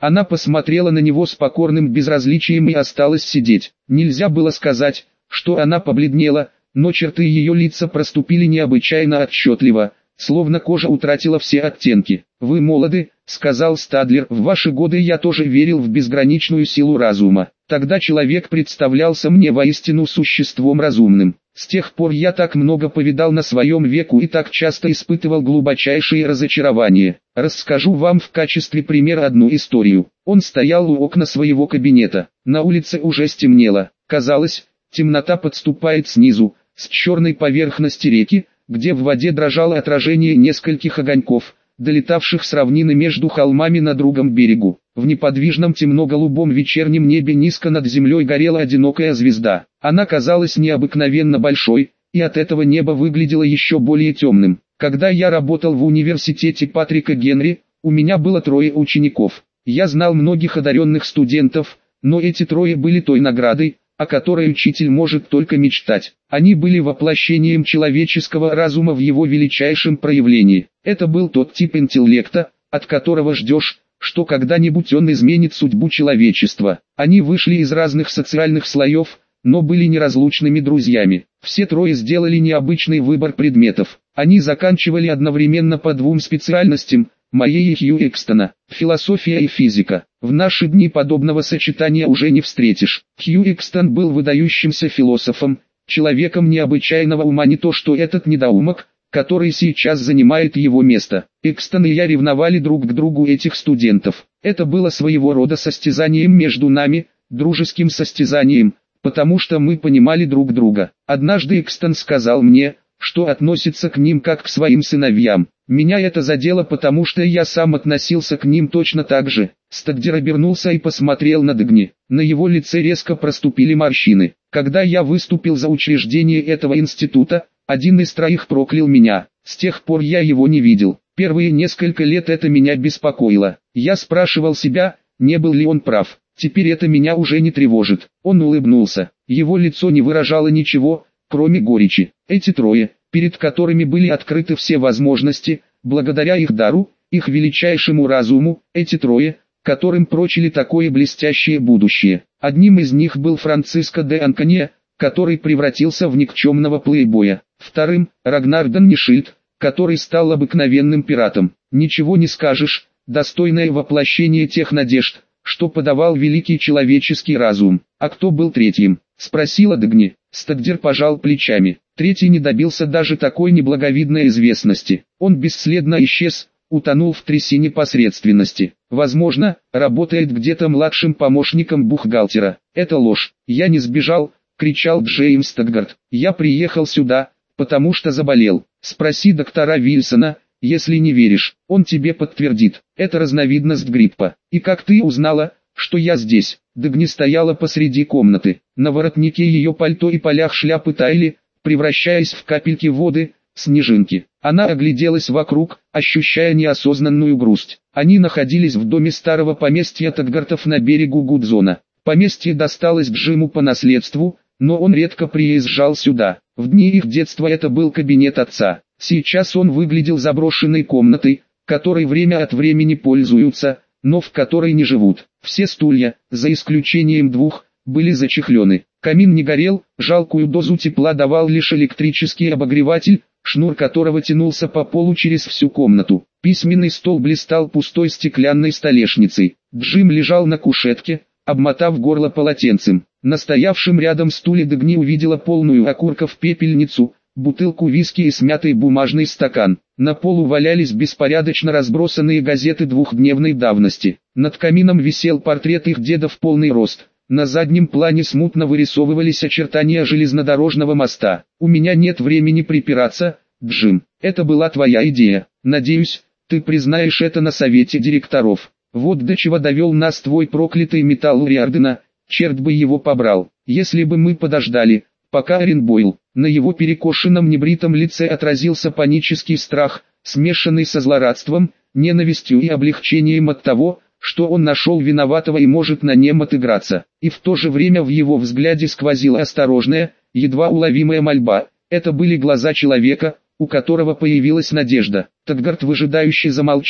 Она посмотрела на него с покорным безразличием и осталась сидеть. Нельзя было сказать, что она побледнела, но черты ее лица проступили необычайно отчетливо, словно кожа утратила все оттенки. «Вы молоды», — сказал Стадлер, — «в ваши годы я тоже верил в безграничную силу разума. Тогда человек представлялся мне воистину существом разумным. С тех пор я так много повидал на своем веку и так часто испытывал глубочайшие разочарования. Расскажу вам в качестве примера одну историю». Он стоял у окна своего кабинета. На улице уже стемнело. Казалось, темнота подступает снизу, с черной поверхности реки, где в воде дрожало отражение нескольких огоньков, долетавших с равнины между холмами на другом берегу. В неподвижном темно-голубом вечернем небе низко над землей горела одинокая звезда. Она казалась необыкновенно большой, и от этого небо выглядело еще более темным. Когда я работал в университете Патрика Генри, у меня было 3 учеников. Я знал многих одаренных студентов, но эти 3 были той наградой, о которой учитель может только мечтать. Они были воплощением человеческого разума в его величайшем проявлении. Это был тот тип интеллекта, от которого ждешь, что когда-нибудь он изменит судьбу человечества. Они вышли из разных социальных слоев, но были неразлучными друзьями. Все 3 сделали необычный выбор предметов. Они заканчивали одновременно по 2 специальностям, моей и Хью Экстона, философия и физика. В наши дни подобного сочетания уже не встретишь. Хью Экстон был выдающимся философом, человеком необычайного ума, не то что этот недоумок, который сейчас занимает его место. Экстон и я ревновали друг к другу этих студентов. Это было своего рода состязанием между нами, дружеским состязанием, потому что мы понимали друг друга. Однажды Экстон сказал мне, что относится к ним как к своим сыновьям. Меня это задело, потому что я сам относился к ним точно так же. Стадлер обернулся и посмотрел на Дэгни. На его лице резко проступили морщины. Когда я выступил за учреждение этого института, один из 3 проклял меня. С тех пор я его не видел. Первые несколько лет это меня беспокоило. Я спрашивал себя, не был ли он прав. Теперь это меня уже не тревожит. Он улыбнулся. Его лицо не выражало ничего, кроме горечи. Эти 3, перед которыми были открыты все возможности, благодаря их дару, их величайшему разуму, эти 3, которым прочили такое блестящее будущее. Одним из них был Франциско де Анконье, который превратился в никчемного плейбоя. Вторым – Рагнар Даннишильд, который стал обыкновенным пиратом. Ничего не скажешь, достойное воплощение тех надежд, что подавал великий человеческий разум. А кто был 3-м? Спросила Дэгни. Стадлер пожал плечами. 3-й не добился даже такой неблаговидной известности. Он бесследно исчез, утонул в трясине посредственности. Возможно, работает где-то младшим помощником бухгалтера. Это ложь. Я не сбежал, кричал Джеймс Стаггарт. Я приехал сюда, потому что заболел. Спроси доктора Вильсона, если не веришь, он тебе подтвердит. Это разновидность гриппа. И как ты узнала, что я здесь? Дэгни стояла посреди комнаты. На воротнике ее пальто и полях шляпы таяли, превращаясь в капельки воды, снежинки. Она огляделась вокруг, ощущая неосознанную грусть. Они находились в доме старого поместья Таггартов на берегу Гудзона. Поместье досталось Джиму по наследству, но он редко приезжал сюда. В дни их детства это был кабинет отца. Сейчас он выглядел заброшенной комнатой, которой время от времени пользуются, но в которой не живут. Все стулья, за исключением 2, были зачехлены. Камин не горел, жалкую дозу тепла давал лишь электрический обогреватель, шнур которого тянулся по полу через всю комнату. Письменный стол блистал пустой стеклянной столешницей. Джим лежал на кушетке, обмотав горло полотенцем. На стоявшем рядом стуле Дэгни увидела полную окурков пепельницу, бутылку виски и смятый бумажный стакан. На полу валялись беспорядочно разбросанные газеты 2-дневной давности. Над камином висел портрет их деда в полный рост. На заднем плане смутно вырисовывались очертания железнодорожного моста. «У меня нет времени припираться, Джим. Это была твоя идея. Надеюсь, ты признаешь это на совете директоров. Вот до чего довел нас твой проклятый металл Риардена, черт бы его побрал. Если бы мы подождали, пока Оренбойл». На его перекошенном небритом лице отразился панический страх, смешанный со злорадством, ненавистью и облегчением от того, что он нашел виноватого и может на нем отыграться. И в то же время в его взгляде сквозила осторожная, едва уловимая мольба. Это были глаза человека, у которого появилась надежда. Таггарт выжидающе замолчал,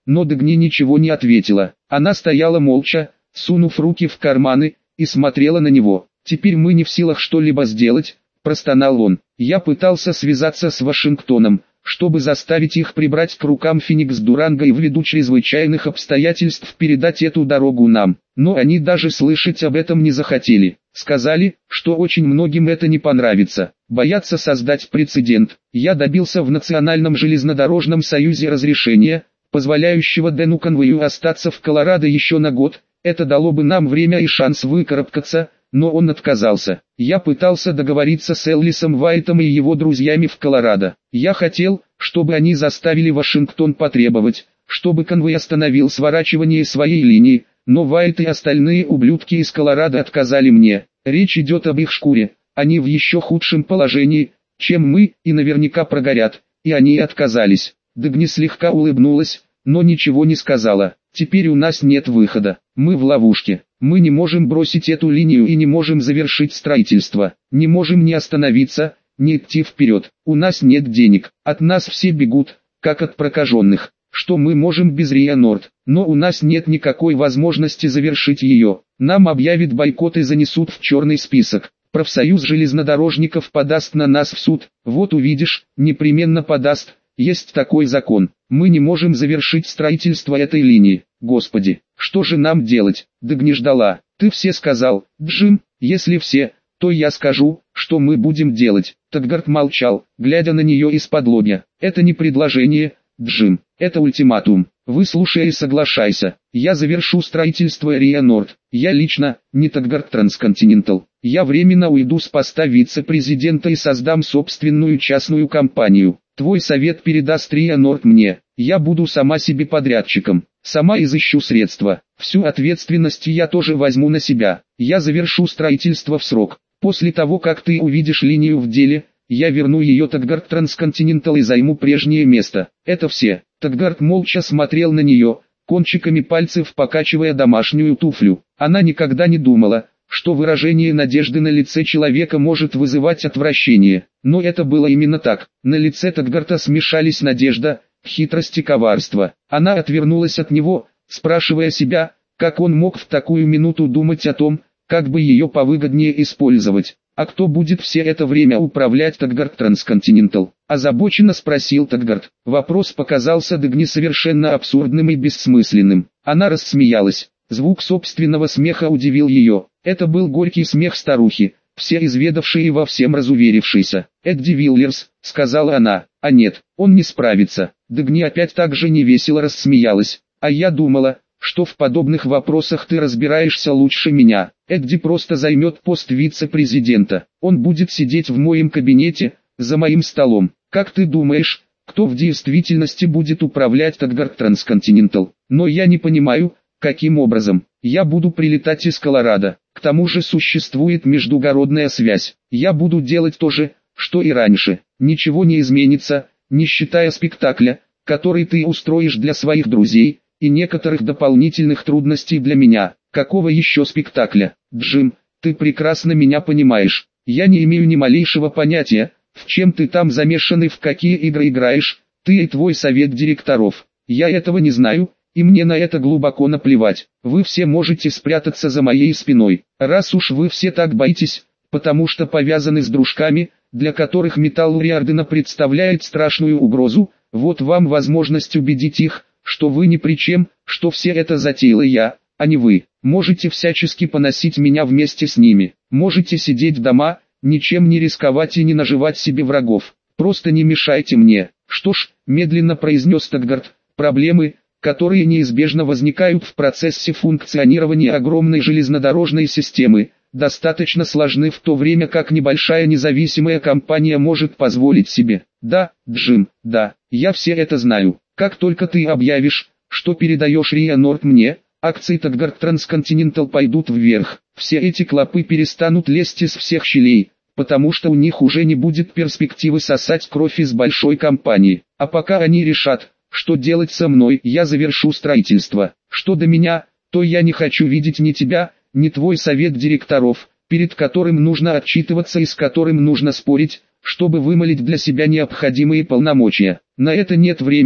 но Дагни ничего не ответила. Она стояла молча, сунув руки в карманы, и смотрела на него. «Теперь мы не в силах что-либо сделать», – простонал он. «Я пытался связаться с Вашингтоном, чтобы заставить их прибрать к рукам Феникс Дуранго и ввиду чрезвычайных обстоятельств передать эту дорогу нам. Но они даже слышать об этом не захотели. Сказали, что очень многим это не понравится. Боятся создать прецедент. Я добился в Национальном железнодорожном союзе разрешения, позволяющего Дэну Конвою остаться в Колорадо еще на год. Это дало бы нам время и шанс выкарабкаться, но он отказался. Я пытался договориться с Эллисом Вайтом и его друзьями в Колорадо. Я хотел, чтобы они заставили Вашингтон потребовать, чтобы Конвой остановил сворачивание своей линии, но Вайт и остальные ублюдки из Колорадо отказали мне. Речь идет об их шкуре. Они в еще худшем положении, чем мы, и наверняка прогорят, и они отказались». Дагни слегка улыбнулась, но ничего не сказала. «Теперь у нас нет выхода. Мы в ловушке. Мы не можем бросить эту линию и не можем завершить строительство. Не можем ни остановиться, ни идти вперед. У нас нет денег. От нас все бегут, как от прокаженных. Что мы можем без Риа Норд? Но у нас нет никакой возможности завершить ее. Нам объявят бойкот и занесут в черный список. Профсоюз железнодорожников подаст на нас в суд. Вот увидишь, непременно подаст. Есть такой закон. Мы не можем завершить строительство этой линии. Господи, что же нам делать?» Дагни ждала. «Ты все сказал, Джим. Если все, то я скажу, что мы будем делать». Таггарт молчал, глядя на нее из-под-лобья. «Это не предложение, Джим. Это ультиматум. Выслушай и соглашайся. Я завершу строительство Риа Норд. Я лично, не Таггарт Трансконтинентал. Я временно уйду с поста вице-президента и создам собственную частную компанию. Твой совет передаст Риа Норд мне. Я буду сама себе подрядчиком. Сама изыщу средства. Всю ответственность я тоже возьму на себя. Я завершу строительство в срок. После того, как ты увидишь линию в деле, я верну ее Таггарт Трансконтинентал и займу прежнее место. Это все». Таггарт молча смотрел на нее, кончиками пальцев покачивая домашнюю туфлю. Она никогда не думала, что выражение надежды на лице человека может вызывать отвращение. Но это было именно так. На лице Таггарта смешались надежда, хитрость и коварство. Она отвернулась от него, спрашивая себя, как он мог в такую минуту думать о том, как бы ее повыгоднее использовать. «А кто будет все это время управлять Таггарт Трансконтинентал?» – озабоченно спросил Таггарт. Вопрос показался Дагни совершенно абсурдным и бессмысленным. Она рассмеялась. Звук собственного смеха удивил ее. Это был горький смех старухи, все изведавшей и во всем разуверившейся. «Эдди Виллерс», — сказала она. «А нет, он не справится». Дагни опять так же невесело рассмеялась. «А я думала, что в подобных вопросах ты разбираешься лучше меня. Эдди просто займет пост вице-президента. Он будет сидеть в моем кабинете, за моим столом. Как ты думаешь, кто в действительности будет управлять Таггарт Трансконтинентал? Но я не понимаю, каким образом. Я буду прилетать из Колорадо. К тому же существует междугородная связь. Я буду делать то же, что и раньше. Ничего не изменится, не считая спектакля, который ты устроишь для своих друзей, и некоторых дополнительных трудностей для меня. Какого еще спектакля? Джим, ты прекрасно меня понимаешь. Я не имею ни малейшего понятия, в чем ты там замешан и в какие игры играешь, ты и твой совет директоров. Я этого не знаю, и мне на это глубоко наплевать. Вы все можете спрятаться за моей спиной. Раз уж вы все так боитесь, потому что повязаны с дружками, для которых металл Риордена представляет страшную угрозу, вот вам возможность убедить их, что вы ни при чем, что все это затеяла я, а не вы. Можете всячески поносить меня вместе с ними. Можете сидеть дома, ничем не рисковать и не наживать себе врагов. Просто не мешайте мне. Что ж, медленно произнес Таггарт, проблемы, которые неизбежно возникают в процессе функционирования огромной железнодорожной системы, достаточно сложны в то время как небольшая независимая компания может позволить себе. Да, Джим, да, я все это знаю. Как только ты объявишь, что передаешь Риа Норд мне, акции Таггарт Трансконтинентал пойдут вверх. Все эти клопы перестанут лезть из всех щелей, потому что у них уже не будет перспективы сосать кровь из большой компании. А пока они решат, что делать со мной, я завершу строительство. Что до меня, то я не хочу видеть ни тебя, ни твой совет директоров, перед которым нужно отчитываться и с которым нужно спорить, чтобы вымолить для себя необходимые полномочия. На это нет времени,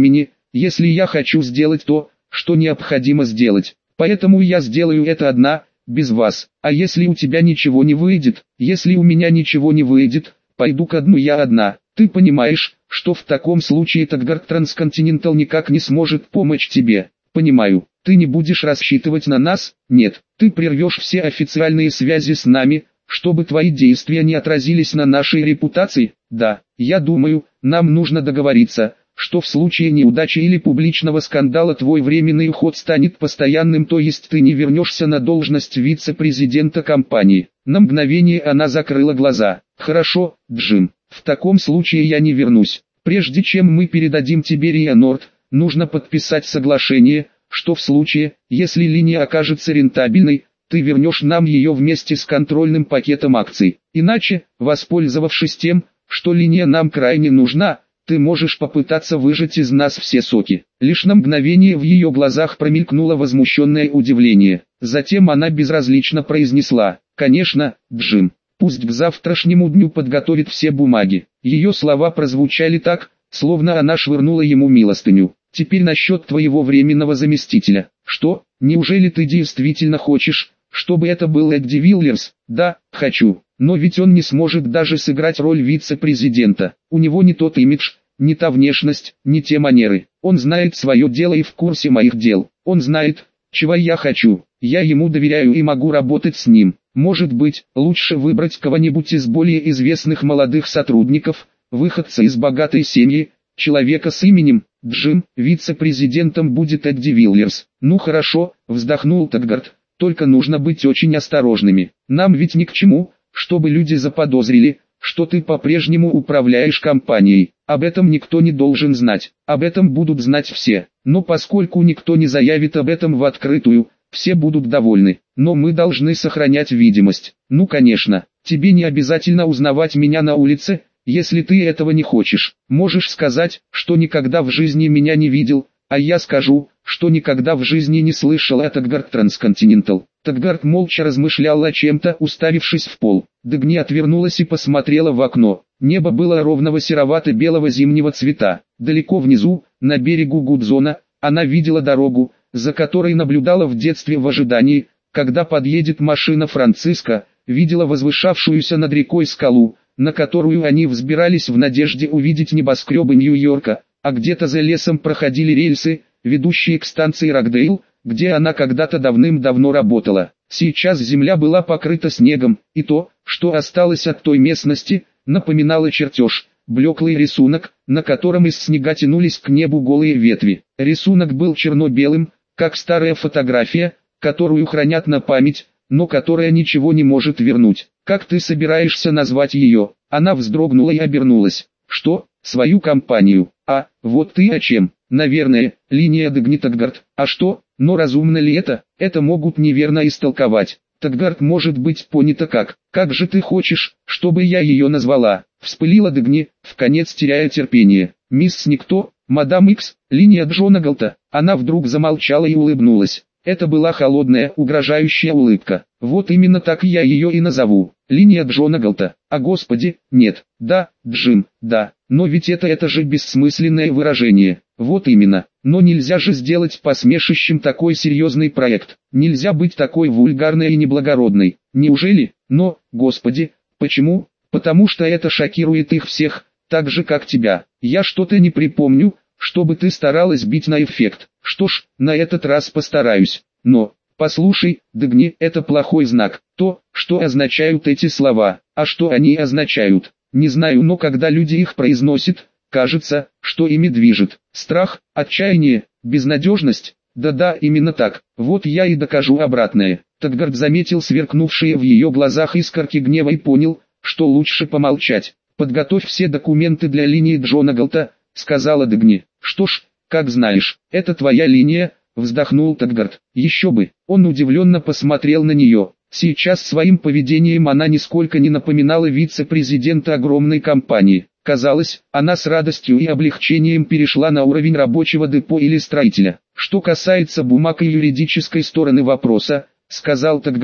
если я хочу сделать то, что необходимо сделать. Поэтому я сделаю это одна, без вас. А если у тебя ничего не выйдет, если у меня ничего не выйдет, пойду ко дну я одна. Ты понимаешь, что в таком случае Таггарт Трансконтинентал никак не сможет помочь тебе? Понимаю. Ты не будешь рассчитывать на нас? Нет. Ты прервешь все официальные связи с нами, чтобы твои действия не отразились на нашей репутации? Да. Я думаю, нам нужно договориться, что в случае неудачи или публичного скандала твой временный уход станет постоянным, то есть ты не вернешься на должность вице-президента компании. На мгновение она закрыла глаза. Хорошо, Джим, в таком случае я не вернусь. Прежде чем мы передадим тебе Риа Норд, нужно подписать соглашение, что в случае, если линия окажется рентабельной, ты вернешь нам ее вместе с контрольным пакетом акций. Иначе, воспользовавшись тем, что линия нам крайне нужна, ты можешь попытаться выжать из нас все соки. Лишь на мгновение в ее глазах промелькнуло возмущенное удивление. Затем она безразлично произнесла: «Конечно, Джим, пусть к завтрашнему дню подготовит все бумаги». Ее слова прозвучали так, словно она швырнула ему милостыню. «Теперь насчет твоего временного заместителя. Что, неужели ты действительно хочешь, чтобы это был Эдди Виллерс?» «Да, хочу. Но ведь он не сможет даже сыграть роль вице-президента. У него не тот имидж, не та внешность, не те манеры. Он знает свое дело и в курсе моих дел. Он знает, чего я хочу. Я ему доверяю и могу работать с ним. Может быть, лучше выбрать кого-нибудь из более известных молодых сотрудников, выходца из богатой семьи, человека с именем Джим. Вице-президентом будет Эдди Виллерс». «Ну хорошо», вздохнул Таггарт, «только нужно быть очень осторожными. Нам ведь ни к чему, чтобы люди заподозрили, что ты по-прежнему управляешь компанией. Об этом никто не должен знать. Об этом будут знать все. Но поскольку никто не заявит об этом в открытую, все будут довольны. Но мы должны сохранять видимость. Ну конечно, тебе не обязательно узнавать меня на улице, если ты этого не хочешь. Можешь сказать, что никогда в жизни меня не видел, а я скажу, что никогда в жизни не слышал о Таггарт Трансконтинентал». Таггарт молча размышлял о чем-то, уставившись в пол. Дагни отвернулась и посмотрела в окно. Небо было ровного серовато-белого зимнего цвета. Далеко внизу, на берегу Гудзона, она видела дорогу, за которой наблюдала в детстве в ожидании, когда подъедет машина Франциска, видела возвышавшуюся над рекой скалу, на которую они взбирались в надежде увидеть небоскребы Нью-Йорка, а где-то за лесом проходили рельсы, ведущие к станции Рокдейл, где она когда-то давным-давно работала. Сейчас земля была покрыта снегом, и то, что осталось от той местности, напоминало чертеж, блеклый рисунок, на котором из снега тянулись к небу голые ветви. Рисунок был черно-белым, как старая фотография, которую хранят на память, но которая ничего не может вернуть. «Как ты собираешься назвать ее?» Она вздрогнула и обернулась. «Что? Свою компанию? А, вот ты о чем? Наверное, линия Дагни Таггарт. А что? Но разумно ли это? Это могут неверно истолковать. Таггарт может быть понято как же ты хочешь, чтобы я ее назвала?» Вспылила Дагни, вконец теряя терпение. «Мисс Никто, мадам Икс, линия Джона Галта». Она вдруг замолчала и улыбнулась. Это была холодная, угрожающая улыбка. «Вот именно так я ее и назову. Линия Джона Галта. А господи, нет. Да, Джим, да. Но ведь это же бессмысленное выражение. Вот именно. Но нельзя же сделать посмешищем такой серьезный проект. Нельзя быть такой вульгарной и неблагородной. Неужели? Но, господи, почему? Потому что это шокирует их всех, так же как тебя. Я что-то не припомню, чтобы ты старалась бить на эффект. Что ж, на этот раз постараюсь. Но, послушай, Дагни, это плохой знак. То, что означают эти слова. А что они означают? Не знаю, но когда люди их произносят, кажется, что ими движет страх, отчаяние, безнадежность. Да-да, именно так. Вот я и докажу обратное. Таггарт заметил сверкнувшие в ее глазах искорки гнева и понял, что лучше помолчать. «Подготовь все документы для линии Джона Галта», — сказала Дагни. «Что ж, как знаешь, это твоя линия», — вздохнул Таггарт. «Еще бы». Он удивленно посмотрел на нее. Сейчас своим поведением она нисколько не напоминала вице-президента огромной компании. Казалось, она с радостью и облегчением перешла на уровень рабочего депо или строителя. «Что касается бумаг и юридической стороны вопроса», — сказал Таггарт,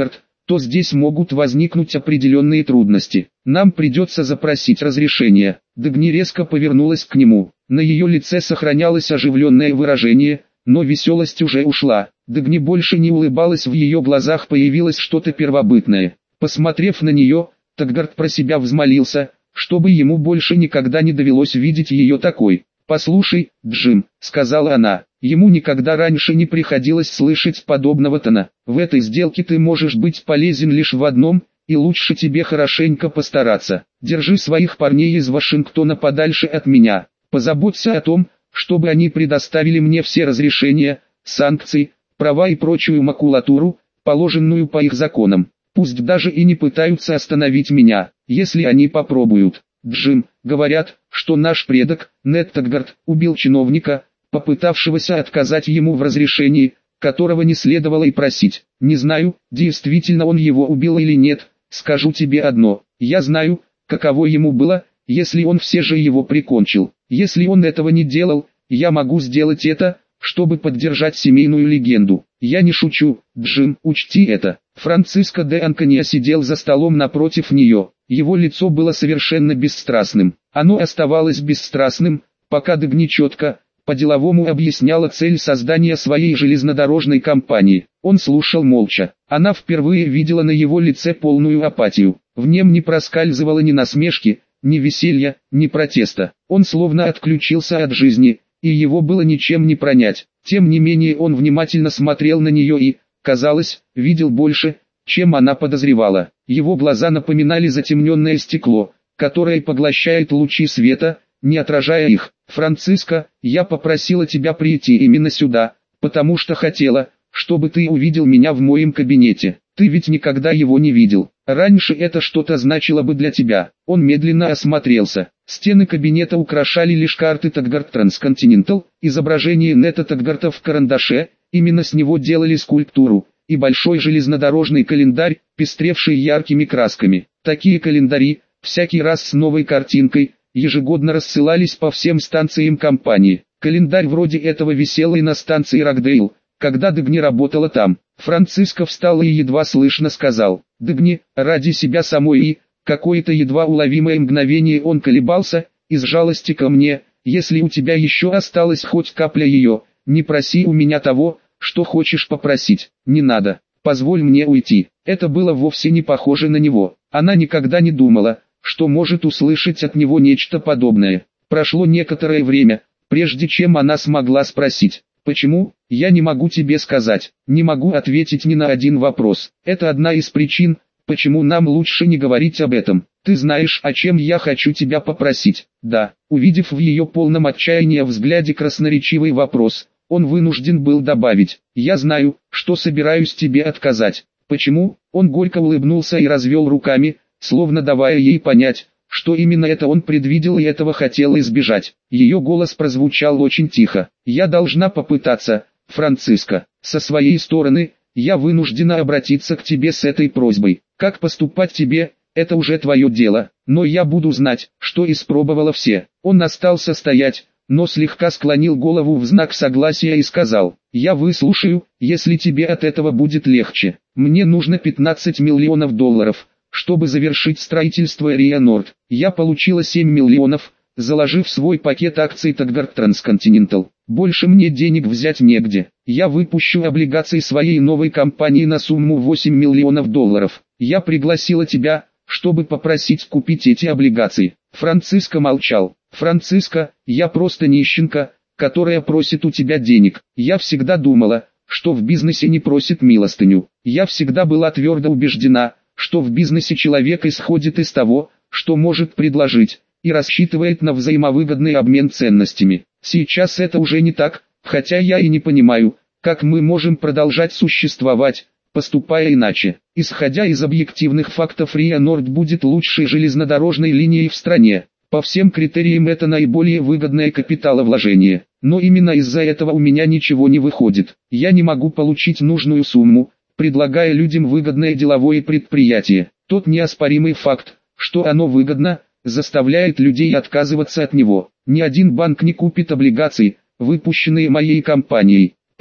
то здесь могут возникнуть определенные трудности. Нам придется запросить разрешение. Дагни резко повернулась к нему. На ее лице сохранялось оживленное выражение, но веселость уже ушла. Дагни больше не улыбалась, в ее глазах появилось что-то первобытное. Посмотрев на нее, Таггарт про себя взмолился, чтобы ему больше никогда не довелось видеть ее такой. «Послушай, Джим», — сказала она, — ему никогда раньше не приходилось слышать подобного тона. «В этой сделке ты можешь быть полезен лишь в одном, и лучше тебе хорошенько постараться. Держи своих парней из Вашингтона подальше от меня. Позаботься о том, чтобы они предоставили мне все разрешения, санкции, права и прочую макулатуру, положенную по их законам. Пусть даже и не пытаются остановить меня, если они попробуют. Джим, говорят, что наш предок, Нед Таггарт, убил чиновника, попытавшегося отказать ему в разрешении, которого не следовало и просить. Не знаю, действительно он его убил или нет, скажу тебе одно, я знаю, каково ему было, если он все же его прикончил. Если он этого не делал, я могу сделать это, чтобы поддержать семейную легенду. Я не шучу, Джим, учти это. Франциско де Анкония сидел за столом напротив нее. Его лицо было совершенно бесстрастным. Оно оставалось бесстрастным, пока Дагни четко, по-деловому объясняла цель создания своей железнодорожной компании. Он слушал молча. Она впервые видела на его лице полную апатию. В нем не проскальзывало ни насмешки, ни веселья, ни протеста. Он словно отключился от жизни, и его было ничем не пронять. Тем не менее он внимательно смотрел на нее и, казалось, видел больше, чем она подозревала. Его глаза напоминали затемненное стекло, которое поглощает лучи света, не отражая их. «Франциско, я попросила тебя прийти именно сюда, потому что хотела, чтобы ты увидел меня в моем кабинете. Ты ведь никогда его не видел. Раньше это что-то значило бы для тебя». Он медленно осмотрелся. Стены кабинета украшали лишь карты Таггарт Трансконтинентал, изображение Нета Таггарта в карандаше, именно с него делали скульптуру, и большой железнодорожный календарь, пестревший яркими красками. Такие календари, всякий раз с новой картинкой, ежегодно рассылались по всем станциям компании. Календарь вроде этого висел и на станции Рокдейл, когда Дагни работала там. Франциско встал и едва слышно сказал: «Дагни, ради себя самой». И, какое-то едва уловимое мгновение он колебался, из жалости ко мне: «Если у тебя еще осталась хоть капля ее, не проси у меня того, что хочешь попросить. Не надо, позволь мне уйти». Это было вовсе не похоже на него. Она никогда не думала, что может услышать от него нечто подобное. Прошло некоторое время, прежде чем она смогла спросить: «Почему? Я не могу тебе сказать, не могу ответить ни на один вопрос. Это одна из причин, почему нам лучше не говорить об этом. Ты знаешь, о чем я хочу тебя попросить?» «Да». Увидев в ее полном отчаянии взгляде красноречивый вопрос, он вынужден был добавить: «Я знаю, что собираюсь тебе отказать». «Почему?» Он горько улыбнулся и развел руками, словно давая ей понять, что именно это он предвидел и этого хотел избежать. Ее голос прозвучал очень тихо. «Я должна попытаться, Франциско. Со своей стороны, я вынуждена обратиться к тебе с этой просьбой. Как поступать тебе, это уже твое дело, но я буду знать, что испробовала все». Он остался стоять, но слегка склонил голову в знак согласия и сказал: «Я выслушаю, если тебе от этого будет легче. Мне нужно 15 миллионов долларов, чтобы завершить строительство Риа Норд. Я получила 7 миллионов, заложив свой пакет акций Таггарт Трансконтинентал. Больше мне денег взять негде. Я выпущу облигации своей новой компании на сумму 8 миллионов долларов. Я пригласила тебя, чтобы попросить купить эти облигации». Франциско молчал. «Франциско, я просто нищенка, которая просит у тебя денег. Я всегда думала, что в бизнесе не просит милостыню. Я всегда была твердо убеждена, что в бизнесе человек исходит из того, что может предложить, и рассчитывает на взаимовыгодный обмен ценностями. Сейчас это уже не так, хотя я и не понимаю, как мы можем продолжать существовать, поступая иначе. Исходя из объективных фактов, Риа Норд будет лучшей железнодорожной линией в стране. По всем критериям это наиболее выгодное капиталовложение. Но именно из-за этого у меня ничего не выходит. Я не могу получить нужную сумму, предлагая людям выгодное деловое предприятие. Тот неоспоримый факт, что оно выгодно, заставляет людей отказываться от него. Ни один банк не купит облигаций, выпущенные моей компанией.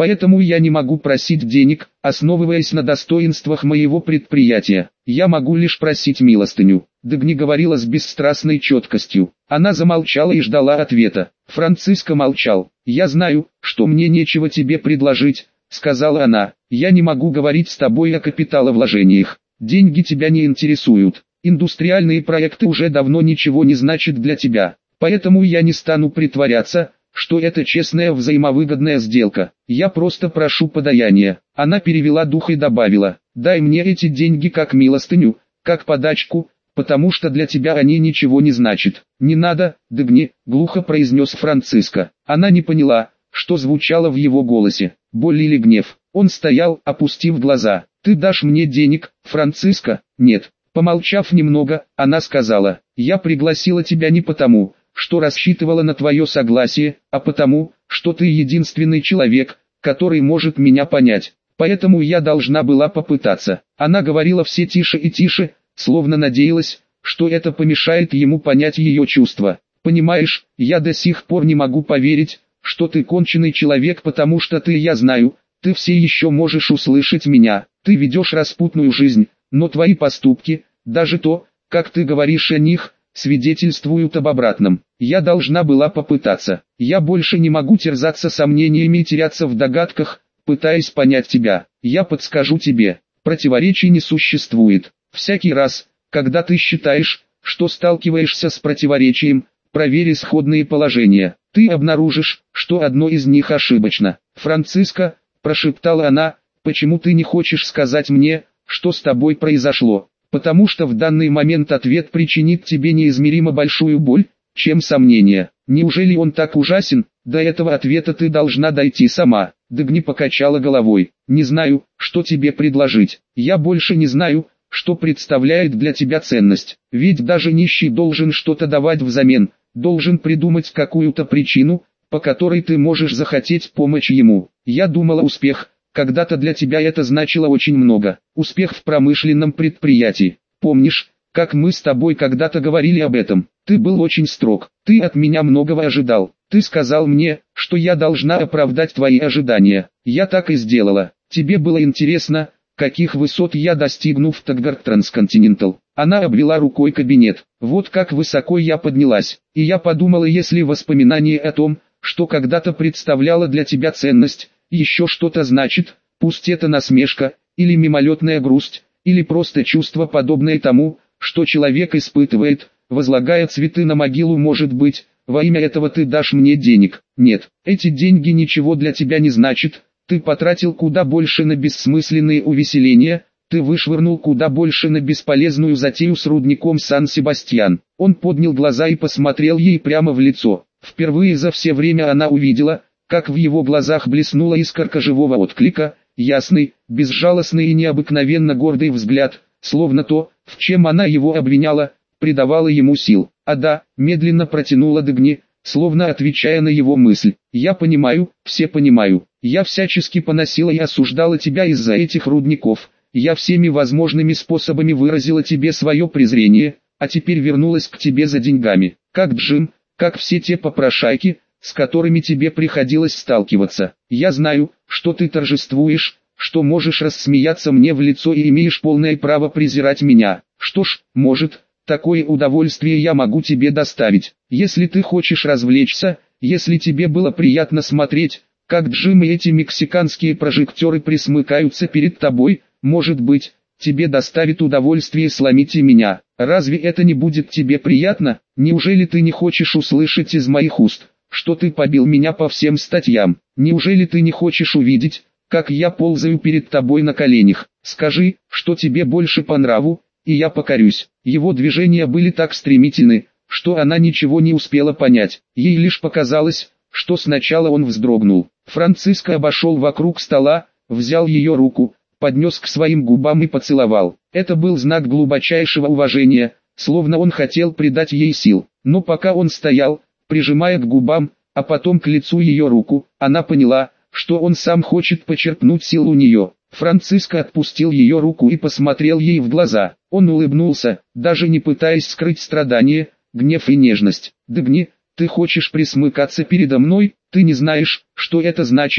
Поэтому я не могу просить денег, основываясь на достоинствах моего предприятия. Я могу лишь просить милостыню». Дагни говорила с бесстрастной четкостью. Она замолчала и ждала ответа. Франциско молчал. «Я знаю, что мне нечего тебе предложить», — сказала она. «Я не могу говорить с тобой о капиталовложениях. Деньги тебя не интересуют. Индустриальные проекты уже давно ничего не значат для тебя. Поэтому я не стану притворяться, что это честная взаимовыгодная сделка. Я просто прошу подаяния». Она перевела дух и добавила: «Дай мне эти деньги как милостыню, как подачку, потому что для тебя они ничего не значат». «Не надо, Дагни», — глухо произнес Франциско. Она не поняла, что звучало в его голосе, боль или гнев. Он стоял, опустив глаза. «Ты дашь мне денег, Франциско?» «Нет». Помолчав немного, она сказала: «Я пригласила тебя не потому, что рассчитывала на твое согласие, а потому, что ты единственный человек, который может меня понять. Поэтому я должна была попытаться». Она говорила все тише и тише, словно надеялась, что это помешает ему понять ее чувства. «Понимаешь, я до сих пор не могу поверить, что ты конченый человек, потому что я знаю, ты все еще можешь услышать меня. Ты ведешь распутную жизнь, но твои поступки, даже то, как ты говоришь о них, свидетельствуют об обратном. Я должна была попытаться. Я больше не могу терзаться сомнениями и теряться в догадках, пытаясь понять тебя. Я подскажу тебе. Противоречий не существует. Всякий раз, когда ты считаешь, что сталкиваешься с противоречием, проверь исходные положения. Ты обнаружишь, что одно из них ошибочно. «Франциско», — прошептала она, — «почему ты не хочешь сказать мне, что с тобой произошло?» «Потому что в данный момент ответ причинит тебе неизмеримо большую боль, чем сомнение. Неужели он так ужасен? До этого ответа ты должна дойти сама». Дагни покачала головой. «Не знаю, что тебе предложить. Я больше не знаю, что представляет для тебя ценность. Ведь даже нищий должен что-то давать взамен, должен придумать какую-то причину, по которой ты можешь захотеть помочь ему. Я думала, успех, когда-то для тебя это значило очень много. Успех в промышленном предприятии. Помнишь, как мы с тобой когда-то говорили об этом? Ты был очень строг. Ты от меня многого ожидал. Ты сказал мне, что я должна оправдать твои ожидания. Я так и сделала. Тебе было интересно, каких высот я достигну в Таггарт Трансконтинентал. Она обвела рукой кабинет. Вот как высоко я поднялась. И я подумала, если воспоминание о том, что когда-то представляло для тебя ценность, еще что-то значит, пусть это насмешка, или мимолетная грусть, или просто чувство, подобное тому, что человек испытывает, возлагая цветы на могилу, может быть, во имя этого ты дашь мне денег. Нет, эти деньги ничего для тебя не значат, ты потратил куда больше на бессмысленные увеселения, ты вышвырнул куда больше на бесполезную затею с рудником Сан-Себастьян. Он поднял глаза и посмотрел ей прямо в лицо. Впервые за все время она увидела, как в его глазах блеснула искорка живого отклика, ясный, безжалостный и необыкновенно гордый взгляд, словно то, в чем она его обвиняла, придавало ему сил. «А да», — медленно протянула Дагни, словно отвечая на его мысль. «Я понимаю, все понимаю. Я всячески поносила и осуждала тебя из-за этих рудников. Я всеми возможными способами выразила тебе свое презрение, а теперь вернулась к тебе за деньгами. Как Джим, как все те попрошайки, с которыми тебе приходилось сталкиваться. Я знаю, что ты торжествуешь, что можешь рассмеяться мне в лицо и имеешь полное право презирать меня. Что ж, может, такое удовольствие я могу тебе доставить. Если ты хочешь развлечься, если тебе было приятно смотреть, как Джим и эти мексиканские прожекторы присмыкаются перед тобой, может быть, тебе доставит удовольствие сломить и меня. Разве это не будет тебе приятно? Неужели ты не хочешь услышать из моих уст, что ты побил меня по всем статьям? Неужели ты не хочешь увидеть, как я ползаю перед тобой на коленях? Скажи, что тебе больше по нраву, и я покорюсь». Его движения были так стремительны, что она ничего не успела понять. Ей лишь показалось, что сначала он вздрогнул. Франциско обошел вокруг стола, взял ее руку, поднес к своим губам и поцеловал. Это был знак глубочайшего уважения, словно он хотел придать ей сил. Но пока он стоял, прижимая к губам, а потом к лицу ее руку, она поняла, что он сам хочет почерпнуть сил у нее. Франциско отпустил ее руку и посмотрел ей в глаза. Он улыбнулся, даже не пытаясь скрыть страдание, гнев и нежность. «Дагни, ты хочешь присмыкаться передо мной? Ты не знаешь, что это значит,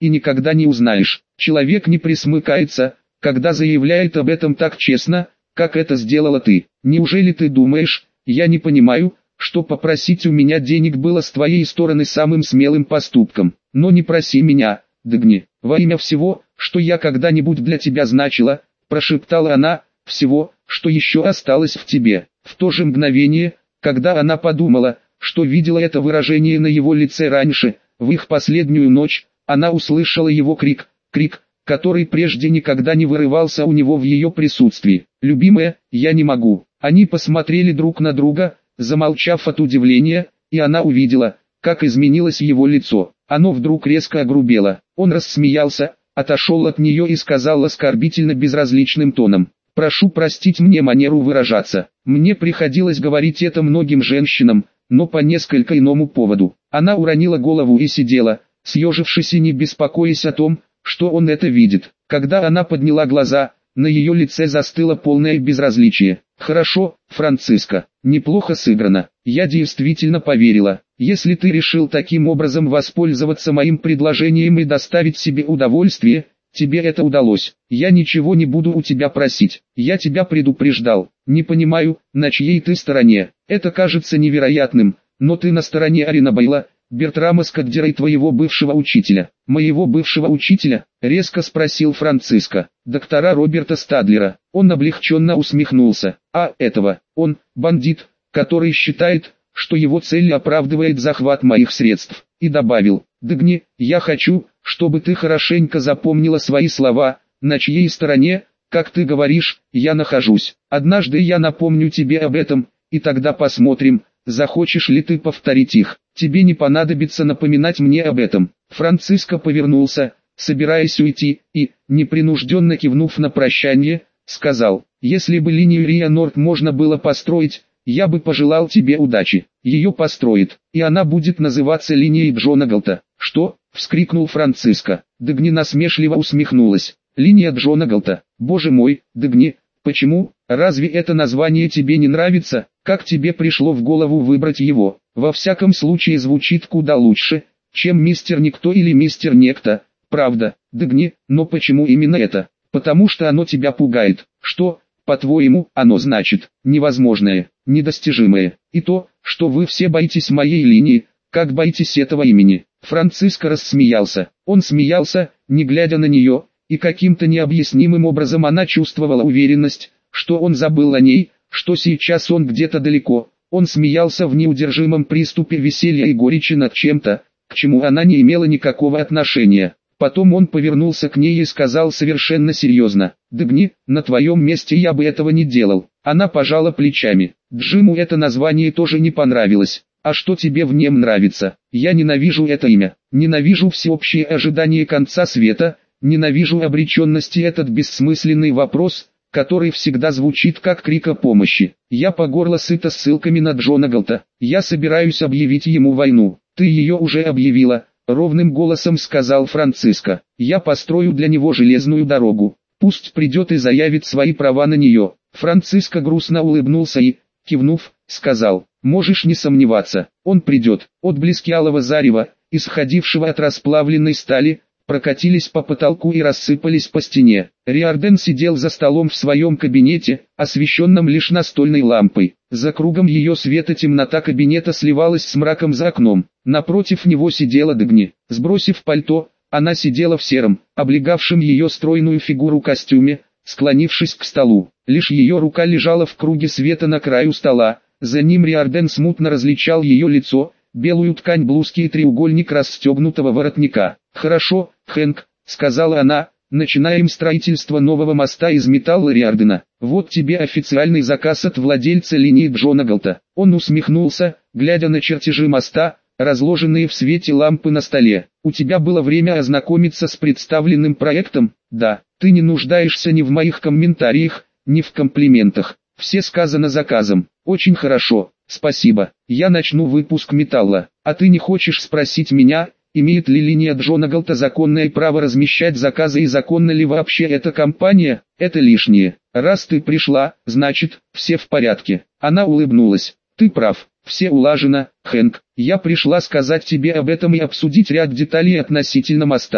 и никогда не узнаешь. Человек не присмыкается, когда заявляет об этом так честно, как это сделала ты. Неужели ты думаешь, я не понимаю, что попросить у меня денег было с твоей стороны самым смелым поступком? Но не проси меня, Дагни, во имя всего, что я когда-нибудь для тебя значила, прошептала она, всего, что еще осталось в тебе. В то же мгновение, когда она подумала, что видела это выражение на его лице раньше, в их последнюю ночь, она услышала его крик, который прежде никогда не вырывался у него в ее присутствии. «Любимая, я не могу». Они посмотрели друг на друга, замолчав от удивления, и она увидела, как изменилось его лицо. Оно вдруг резко огрубело. Он рассмеялся, отошел от нее и сказал оскорбительно безразличным тоном: «Прошу простить мне манеру выражаться. Мне приходилось говорить это многим женщинам, но по несколько иному поводу». Она уронила голову и сидела, съежившись и не беспокоясь о том, что он это видит. Когда она подняла глаза, на ее лице застыло полное безразличие. «Хорошо, Франциско, неплохо сыграно. Я действительно поверила. Если ты решил таким образом воспользоваться моим предложением и доставить себе удовольствие, тебе это удалось. Я ничего не буду у тебя просить. Я тебя предупреждал. Не понимаю, на чьей ты стороне. Это кажется невероятным, но ты на стороне Аринабейла, Бертрама Скаддера и твоего бывшего учителя». «Моего бывшего учителя?» — резко спросил Франциско. «Доктора Роберта Стадлера». Он облегченно усмехнулся. «А этого, он, бандит, который считает, что его цель оправдывает захват моих средств». И добавил: «Дагни, я хочу, чтобы ты хорошенько запомнила свои слова, на чьей стороне, как ты говоришь, я нахожусь. Однажды я напомню тебе об этом, и тогда посмотрим, захочешь ли ты повторить их. Тебе не понадобится напоминать мне об этом». Франциско повернулся, собираясь уйти, и, непринужденно кивнув на прощание, сказал: «Если бы линию Риа-Норд можно было построить, я бы пожелал тебе удачи. Ее построит, и она будет называться линией Джонагалта». «Что?» — вскрикнул Франциско. Дагни насмешливо усмехнулась. «Линия Джонагалта? Боже мой, Дагни, почему? Разве это название тебе не нравится? Как тебе пришло в голову выбрать его? Во всяком случае звучит куда лучше, чем мистер Никто или мистер Некто, правда, Дагни, но почему именно это? Потому что оно тебя пугает. Что, по-твоему, оно значит? Невозможное, недостижимое. И то, что вы все боитесь моей линии, как боитесь этого имени». Франциско рассмеялся. Он смеялся, не глядя на нее, и каким-то необъяснимым образом она чувствовала уверенность, что он забыл о ней, что сейчас он где-то далеко. Он смеялся в неудержимом приступе веселья и горечи над чем-то, к чему она не имела никакого отношения. Потом он повернулся к ней и сказал совершенно серьезно: «Дагни, на твоем месте я бы этого не делал». Она пожала плечами. Джиму это название тоже не понравилось. «А что тебе в нем нравится?» «Я ненавижу это имя. Ненавижу всеобщее ожидание конца света, ненавижу обреченность и этот бессмысленный вопрос, который всегда звучит как крик о помощи. Я по горло сыта ссылками на Джонагалта. Я собираюсь объявить ему войну». «Ты ее уже объявила», — ровным голосом сказал Франциско. «Я построю для него железную дорогу. Пусть придет и заявит свои права на нее». Франциско грустно улыбнулся и, кивнув, сказал: «Можешь не сомневаться, он придет». Отблески алого зарева, исходившего от расплавленной стали, прокатились по потолку и рассыпались по стене. Риордан сидел за столом в своем кабинете, освещенном лишь настольной лампой. За кругом ее света темнота кабинета сливалась с мраком за окном. Напротив него сидела Дагни. Сбросив пальто, она сидела в сером, облегавшем ее стройную фигуру костюме, склонившись к столу. Лишь ее рука лежала в круге света на краю стола. За ним Риордан смутно различал ее лицо, белую ткань блузки и треугольник расстегнутого воротника. «Хорошо, Хэнк», — сказала она, — «начинаем строительство нового моста из металла Риордана. Вот тебе официальный заказ от владельца линии Джонагалта». Он усмехнулся, глядя на чертежи моста, разложенные в свете лампы на столе. «У тебя было время ознакомиться с представленным проектом?» «Да, ты не нуждаешься ни в моих комментариях, ни в комплиментах. Все сказано заказом». «Очень хорошо, спасибо. Я начну выпуск металла. А ты не хочешь спросить меня, имеет ли линия Джонагалта законное право размещать заказы и законна ли вообще эта компания?» «Это лишнее. Раз ты пришла, значит, все в порядке». Она улыбнулась. «Ты прав, все улажено, Хэнк. Я пришла сказать тебе об этом и обсудить ряд деталей относительно моста.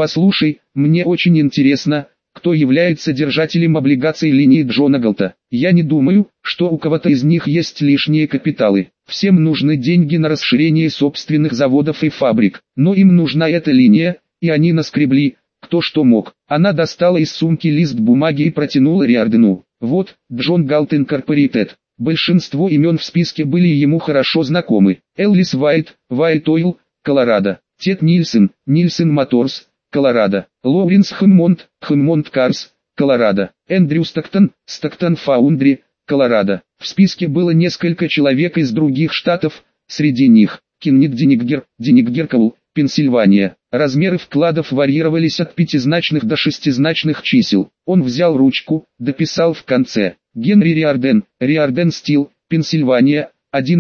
Послушай, мне очень интересно, кто является держателем облигаций линии Джона Галта. Я не думаю, что у кого-то из них есть лишние капиталы. Всем нужны деньги на расширение собственных заводов и фабрик, но им нужна эта линия, и они наскребли, кто что мог. Она достала из сумки лист бумаги и протянула Риордану. Вот, Джон Галт Инкорпорейтед. Большинство имен в списке были ему хорошо знакомы. Элвис Уайт, Уайт Ойл, Колорадо. Тед Нильсон, Нильсон Моторс, Колорадо. Лоуренс Хэммонд, Хэммонд Карс, Колорадо. Эндрю Стоктон, Стоктон Фаундри, Колорадо. В списке было несколько человек из других штатов, среди них Кеннет Дениггер, Дениггеркоул, Пенсильвания. Размеры вкладов варьировались от пятизначных до шестизначных чисел. Он взял ручку, дописал в конце. Генри Риордан, Риордан Стил, Пенсильвания,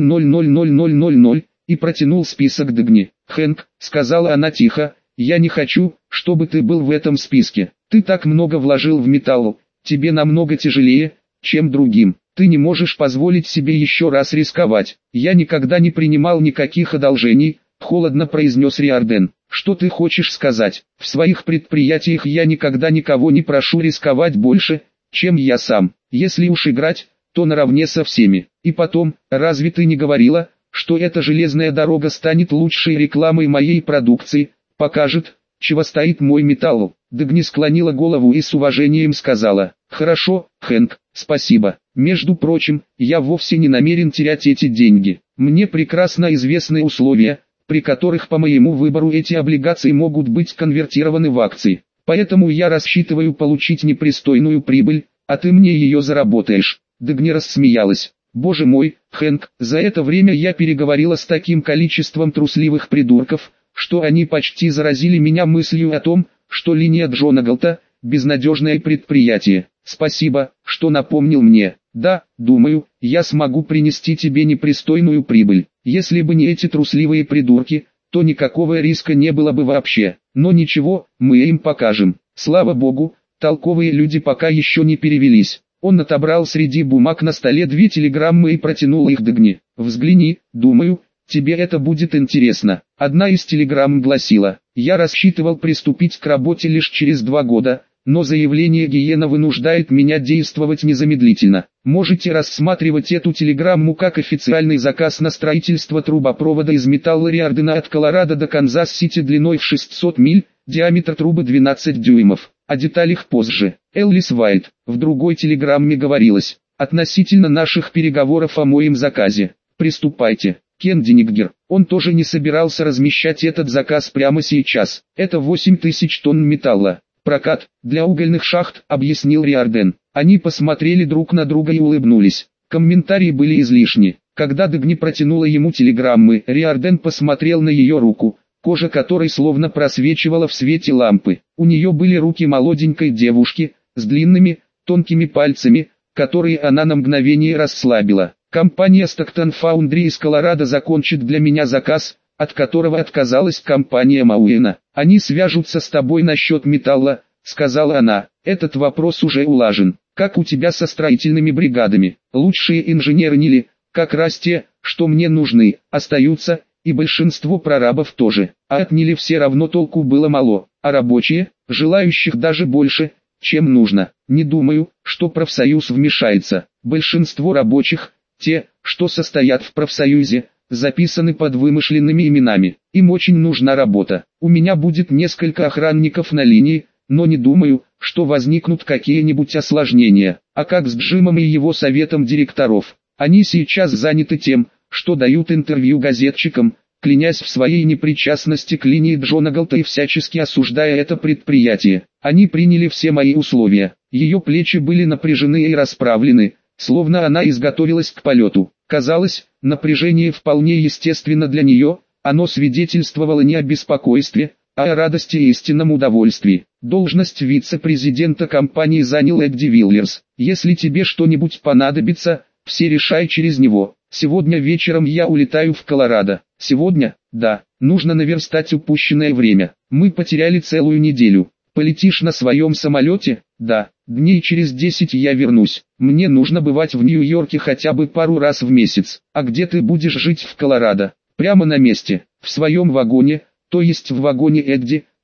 100000, и протянул список Дагни. «Хэнк», — сказала она тихо, — «я не хочу, чтобы ты был в этом списке. Ты так много вложил в металл, тебе намного тяжелее, чем другим. Ты не можешь позволить себе еще раз рисковать. Я никогда не принимал никаких одолжений», — холодно произнес Риордан. «Что ты хочешь сказать? В своих предприятиях я никогда никого не прошу рисковать больше, чем я сам. Если уж играть, то наравне со всеми. И потом, разве ты не говорила, что эта железная дорога станет лучшей рекламой моей продукции, покажет, чего стоит мой металл?» Дагни склонила голову и с уважением сказала: «Хорошо, Хэнк, спасибо. Между прочим, я вовсе не намерен терять эти деньги. Мне прекрасно известны условия, при которых по моему выбору эти облигации могут быть конвертированы в акции. Поэтому я рассчитываю получить непристойную прибыль, а ты мне ее заработаешь». Дагни рассмеялась. «Боже мой, Хэнк, за это время я переговорила с таким количеством трусливых придурков, что они почти заразили меня мыслью о том, что линия Джона Галта – безнадежное предприятие. Спасибо, что напомнил мне. Да, думаю, я смогу принести тебе непристойную прибыль. Если бы не эти трусливые придурки, то никакого риска не было бы вообще. Но ничего, мы им покажем. Слава богу, толковые люди пока еще не перевелись». Он отобрал среди бумаг на столе 2 телеграммы и протянул их Дагни. «Взгляни, думаю, тебе это будет интересно». Одна из телеграмм гласила: «Я рассчитывал приступить к работе лишь через 2 года, но заявление Гиена вынуждает меня действовать незамедлительно. Можете рассматривать эту телеграмму как официальный заказ на строительство трубопровода из металла Риордана от Колорадо до Канзас-Сити длиной в 600 миль, диаметр трубы 12 дюймов. О деталях позже». Элвис Уайт. В другой телеграмме говорилось: «Относительно наших переговоров о моем заказе, приступайте». Кен Дениггер. Он тоже не собирался размещать этот заказ прямо сейчас. Это 8000 тонн металла. «Прокат для угольных шахт», — объяснил Риордан. Они посмотрели друг на друга и улыбнулись. Комментарии были излишни. Когда Дагни протянула ему телеграммы, Риордан посмотрел на ее руку, кожа которой словно просвечивала в свете лампы. У нее были руки молоденькой девушки, с длинными, тонкими пальцами, которые она на мгновение расслабила. «Компания Stockton Foundry из Колорадо закончит для меня заказ, от которого отказалась компания Мауэна. Они свяжутся с тобой насчет металла», — сказала она. «Этот вопрос уже улажен. Как у тебя со строительными бригадами? Лучшие инженеры Нили, как раз те, что мне нужны, остаются, и большинство прорабов тоже. А от Нили все равно толку было мало, а рабочие, желающих даже больше, чем нужно. Не думаю, что профсоюз вмешается. Большинство рабочих, те, что состоят в профсоюзе, записаны под вымышленными именами. Им очень нужна работа. У меня будет несколько охранников на линии, но не думаю, что возникнут какие-нибудь осложнения. А как с Джимом и его советом директоров? Они сейчас заняты тем, что дают интервью газетчикам, клянясь в своей непричастности к линии Джона Галта и всячески осуждая это предприятие. Они приняли все мои условия. Ее плечи были напряжены и расправлены, словно она изготовилась к полету. Казалось, напряжение вполне естественно для нее, оно свидетельствовало не о беспокойстве, а о радости и истинном удовольствии. Должность вице-президента компании занял Эдди Виллерс. «Если тебе что-нибудь понадобится, все решай через него. Сегодня вечером я улетаю в Колорадо». «Сегодня?» «Да, нужно наверстать упущенное время. Мы потеряли целую неделю». «Полетишь на своем самолете?» «Да, дней через 10 я вернусь. Мне нужно бывать в Нью-Йорке хотя бы пару раз в месяц». «А где ты будешь жить в Колорадо?» «Прямо на месте, в своем вагоне, то есть в вагоне Эдди,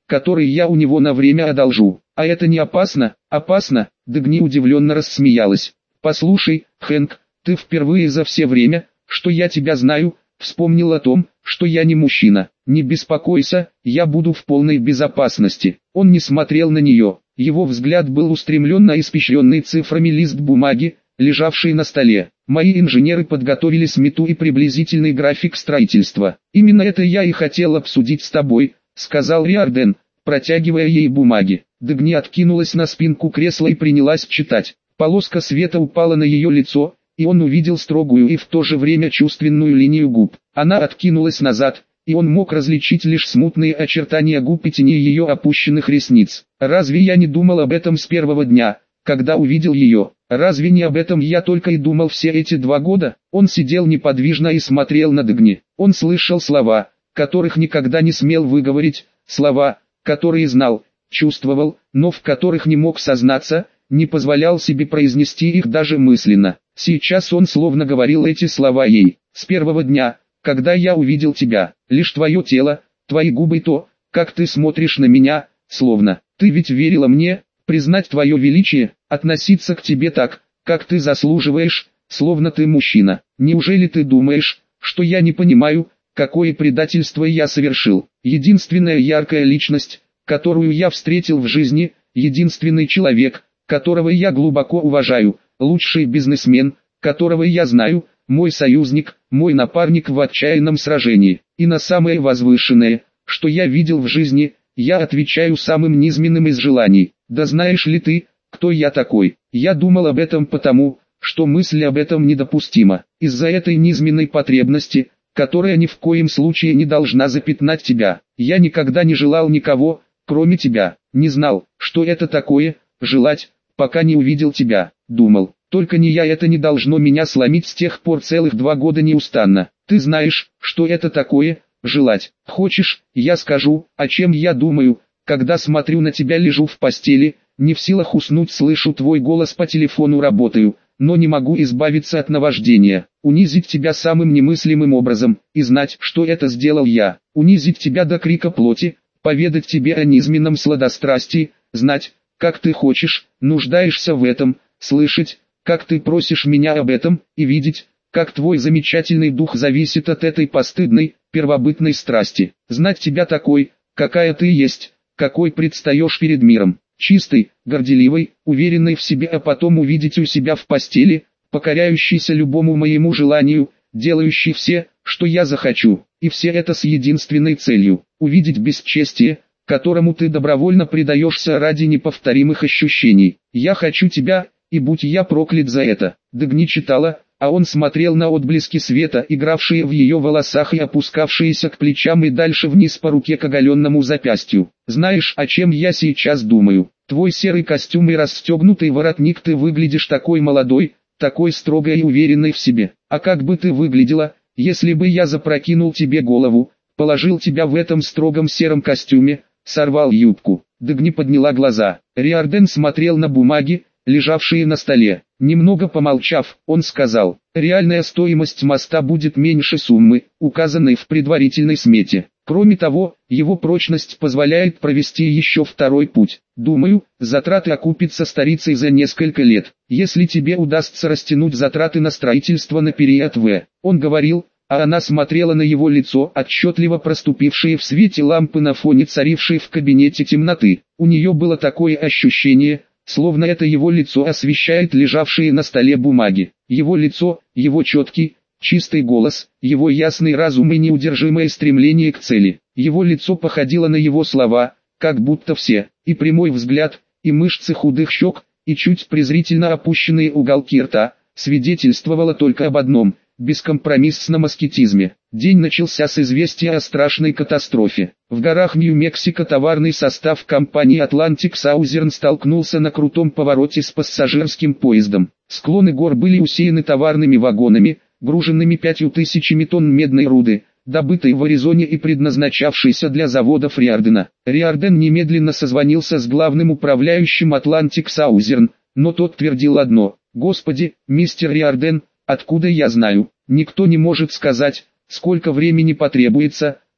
который я у него на время одолжу. А это не опасно? Опасно? Дагни удивленно рассмеялась. Послушай, Хэнк, ты впервые за все время, что я тебя знаю, вспомнил о том, что я не мужчина. Не беспокойся, я буду в полной безопасности. Он не смотрел на нее. Его взгляд был устремлен на испещренный цифрами лист бумаги, лежавший на столе. Мои инженеры подготовили смету и приблизительный график строительства. Именно это я и хотел обсудить с тобой, сказал Риордан, протягивая ей бумаги. Дагни откинулась на спинку кресла и принялась читать. Полоска света упала на ее лицо, и он увидел строгую и в то же время чувственную линию губ. Она откинулась назад, и он мог различить лишь смутные очертания губ и тени ее опущенных ресниц. Разве я не думал об этом с первого дня, когда увидел ее? Разве не об этом я только и думал все эти 2 года? Он сидел неподвижно и смотрел на Дагни. Он слышал слова, которых никогда не смел выговорить, слова, которые знал, чувствовал, но в которых не мог сознаться, не позволял себе произнести их даже мысленно. Сейчас он словно говорил эти слова ей. С первого дня, когда я увидел тебя, лишь твое тело, твои губы, то, как ты смотришь на меня, словно, ты ведь верила мне, признать твое величие, относиться к тебе так, как ты заслуживаешь, словно ты мужчина. Неужели ты думаешь, что я не понимаю, какое предательство я совершил? Единственная яркая личность, которую я встретил в жизни, единственный человек, которого я глубоко уважаю, лучший бизнесмен, которого я знаю, мой союзник, мой напарник в отчаянном сражении. И на самое возвышенное, что я видел в жизни, я отвечаю самым низменным из желаний. Да знаешь ли ты, кто я такой? Я думал об этом потому, что мысль об этом недопустима. Из-за этой низменной потребности, которая ни в коем случае не должна запятнать тебя. Я никогда не желал никого, кроме тебя. Не знал, что это такое, желать, пока не увидел тебя. Думал, только не я, это не должно меня сломить с тех пор целых 2 года неустанно. Ты знаешь, что это такое, желать. Хочешь, я скажу, о чем я думаю, когда смотрю на тебя, лежу в постели, не в силах уснуть, слышу твой голос по телефону, работаю, но не могу избавиться от наваждения. Унизить тебя самым немыслимым образом, и знать, что это сделал я. Унизить тебя до крика плоти, поведать тебе о низменном сладострастии, знать, как ты хочешь, нуждаешься в этом, слышать, как ты просишь меня об этом, и видеть, как твой замечательный дух зависит от этой постыдной, первобытной страсти. Знать тебя такой, какая ты есть, какой предстаешь перед миром. Чистой, горделивой, уверенной в себе, а потом увидеть у себя в постели, покоряющейся любому моему желанию, делающей все, что я захочу. И все это с единственной целью – увидеть бесчестие, которому ты добровольно предаешься ради неповторимых ощущений. Я хочу тебя, и будь я проклят за это. Дагни читала, а он смотрел на отблески света, игравшие в ее волосах и опускавшиеся к плечам и дальше вниз по руке к оголенному запястью. Знаешь, о чем я сейчас думаю? Твой серый костюм и расстегнутый воротник, ты выглядишь такой молодой, такой строгой и уверенной в себе. А как бы ты выглядела, если бы я запрокинул тебе голову, положил тебя в этом строгом сером костюме, сорвал юбку? Дагни подняла глаза. Риордан смотрел на бумаги, лежавшие на столе. Немного помолчав, он сказал, реальная стоимость моста будет меньше суммы, указанной в предварительной смете. Кроме того, его прочность позволяет провести еще 2-й путь. Думаю, затраты окупятся старицей за несколько лет, если тебе удастся растянуть затраты на строительство на период В. Он говорил, а она смотрела на его лицо, отчетливо проступившие в свете лампы на фоне царившей в кабинете темноты. У нее было такое ощущение, словно это его лицо освещает лежавшие на столе бумаги. Его лицо, его четкий, чистый голос, его ясный разум и неудержимое стремление к цели. Его лицо походило на его слова, как будто все, и прямой взгляд, и мышцы худых щек, и чуть презрительно опущенные уголки рта, свидетельствовало только об одном – бескомпромиссном аскетизме. День начался с известия о страшной катастрофе. В горах Нью-Мексико товарный состав компании Atlantic Southern столкнулся на крутом повороте с пассажирским поездом. Склоны гор были усеяны товарными вагонами, груженными 5000 тонн медной руды, добытой в Аризоне и предназначавшейся для заводов Риордана. Риордан немедленно созвонился с главным управляющим Atlantic Southern, но тот твердил одно: «Господи, мистер Риордан, откуда я знаю? Никто не может сказать, сколько времени потребуется,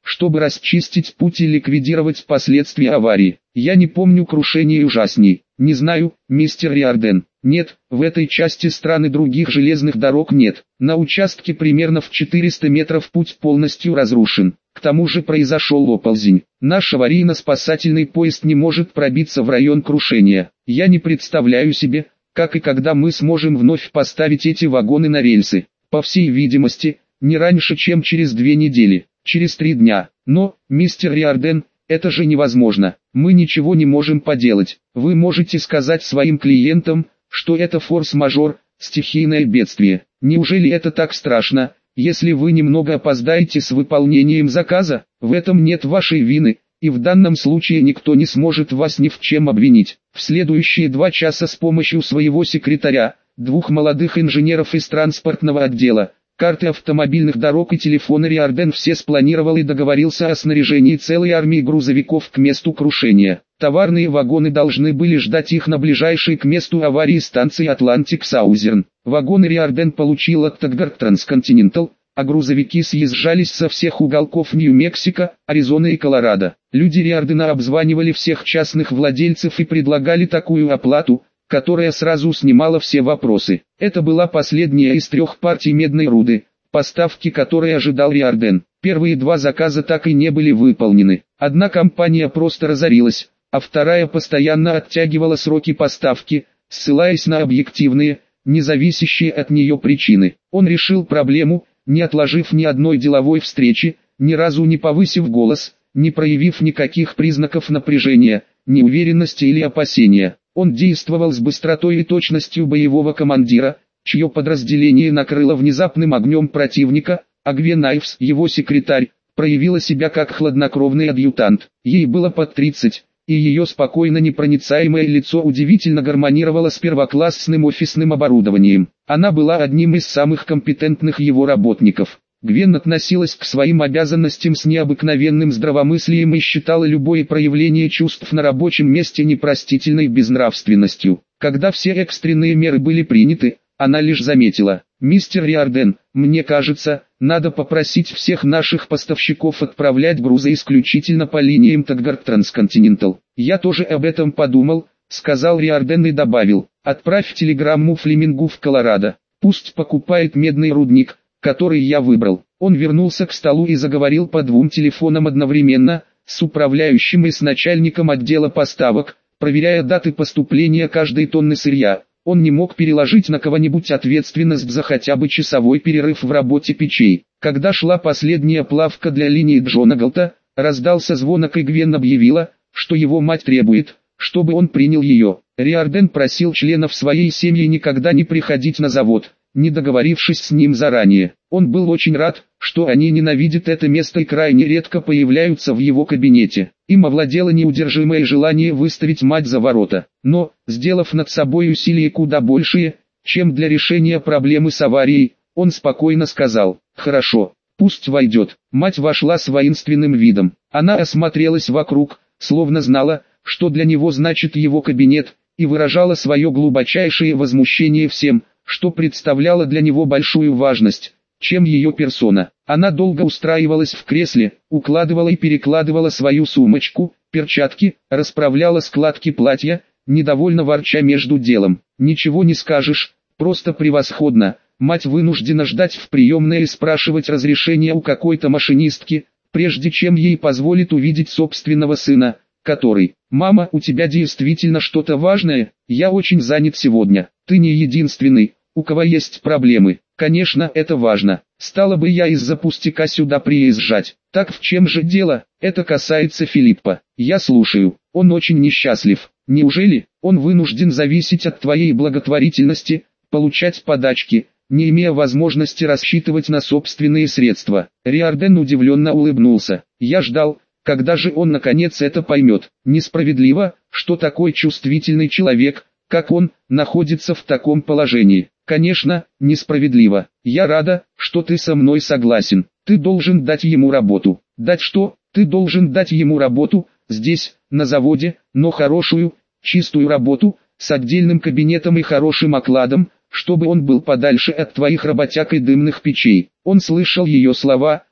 чтобы расчистить путь и ликвидировать последствия аварии. Я не помню крушения ужасней. Не знаю, мистер Риордан. Нет, в этой части страны других железных дорог нет. На участке примерно в 400 метров путь полностью разрушен. К тому же произошел оползень. Наш аварийно-спасательный поезд не может пробиться в район крушения. Я не представляю себе, как и когда мы сможем вновь поставить эти вагоны на рельсы. По всей видимости, не раньше, чем через 2 недели, через 3 дня. Но, мистер Риордан, это же невозможно. Мы ничего не можем поделать. Вы можете сказать своим клиентам, что это форс-мажор, стихийное бедствие. Неужели это так страшно, если вы немного опоздаете с выполнением заказа? В этом нет вашей вины, и в данном случае никто не сможет вас ни в чем обвинить. В следующие 2 часа с помощью своего секретаря, 2 молодых инженеров из транспортного отдела, карты автомобильных дорог и телефона Риордан все спланировал и договорился о снаряжении целой армии грузовиков к месту крушения. Товарные вагоны должны были ждать их на ближайшей к месту аварии станции Atlantic Southern. Вагоны Риордан получил от Taggarth Transcontinental, а грузовики съезжались со всех уголков Нью-Мексико, Аризоны и Колорадо. Люди Риордана обзванивали всех частных владельцев и предлагали такую оплату, которая сразу снимала все вопросы. Это была последняя из 3 партий медной руды, поставки которой ожидал Риордан. Первые 2 заказа так и не были выполнены. Одна компания просто разорилась, а вторая постоянно оттягивала сроки поставки, ссылаясь на объективные, не зависящие от нее причины. Он решил проблему, не отложив ни одной деловой встречи, ни разу не повысив голос, не проявив никаких признаков напряжения, неуверенности или опасения. Он действовал с быстротой и точностью боевого командира, чье подразделение накрыло внезапным огнем противника, а Гвен Айвс, его секретарь, проявила себя как хладнокровный адъютант. Ей было под 30, и ее спокойно непроницаемое лицо удивительно гармонировало с первоклассным офисным оборудованием. Она была одним из самых компетентных его работников. Гвен относилась к своим обязанностям с необыкновенным здравомыслием и считала любое проявление чувств на рабочем месте непростительной безнравственностью. Когда все экстренные меры были приняты, она лишь заметила: «Мистер Риордан, мне кажется, надо попросить всех наших поставщиков отправлять грузы исключительно по линиям Taggarth Transcontinental». «Я тоже об этом подумал», — сказал Риордан и добавил: «Отправь телеграмму Флемингу в Колорадо, пусть покупает медный рудник, который я выбрал». Он вернулся к столу и заговорил по 2 телефонам одновременно, с управляющим и с начальником отдела поставок, проверяя даты поступления каждой тонны сырья. Он не мог переложить на кого-нибудь ответственность за хотя бы часовой перерыв в работе печей. Когда шла последняя плавка для линии Джона Галта, раздался звонок, и Гвен объявила, что его мать требует, чтобы он принял ее. Риордан просил членов своей семьи никогда не приходить на завод, не договорившись с ним заранее. Он был очень рад, что они ненавидят это место и крайне редко появляются в его кабинете. Им овладело неудержимое желание выставить мать за ворота. Но, сделав над собой усилия куда большие, чем для решения проблемы с аварией, он спокойно сказал: «Хорошо, пусть войдет». Мать вошла с воинственным видом. Она осмотрелась вокруг, словно знала, что для него значит его кабинет, и выражала свое глубочайшее возмущение всем, что представляло для него большую важность, чем ее персона. Она долго устраивалась в кресле, укладывала и перекладывала свою сумочку, перчатки, расправляла складки платья, недовольно ворча между делом. «Ничего не скажешь, просто превосходно». Мать вынуждена ждать в приемной и спрашивать разрешения у какой-то машинистки, прежде чем ей позволит увидеть собственного сына, который: «Мама, у тебя действительно что-то важное? Я очень занят сегодня». «Ты не единственный, у кого есть проблемы». «Конечно, это важно. Стала бы я из-за пустяка сюда приезжать». «Так в чем же дело?» «Это касается Филиппа». «Я слушаю». «Он очень несчастлив». «Неужели? Он вынужден зависеть от твоей благотворительности, получать подачки, не имея возможности рассчитывать на собственные средства». Риордан удивленно улыбнулся. «Я ждал, когда же он наконец это поймет. Несправедливо, что такой чувствительный человек, как он, находится в таком положении». «Конечно, несправедливо. Я рада, что ты со мной согласен. Ты должен дать ему работу». «Дать что?» «Ты должен дать ему работу, здесь, на заводе, но хорошую, чистую работу, с отдельным кабинетом и хорошим окладом, чтобы он был подальше от твоих работяг и дымных печей». Он слышал ее слова,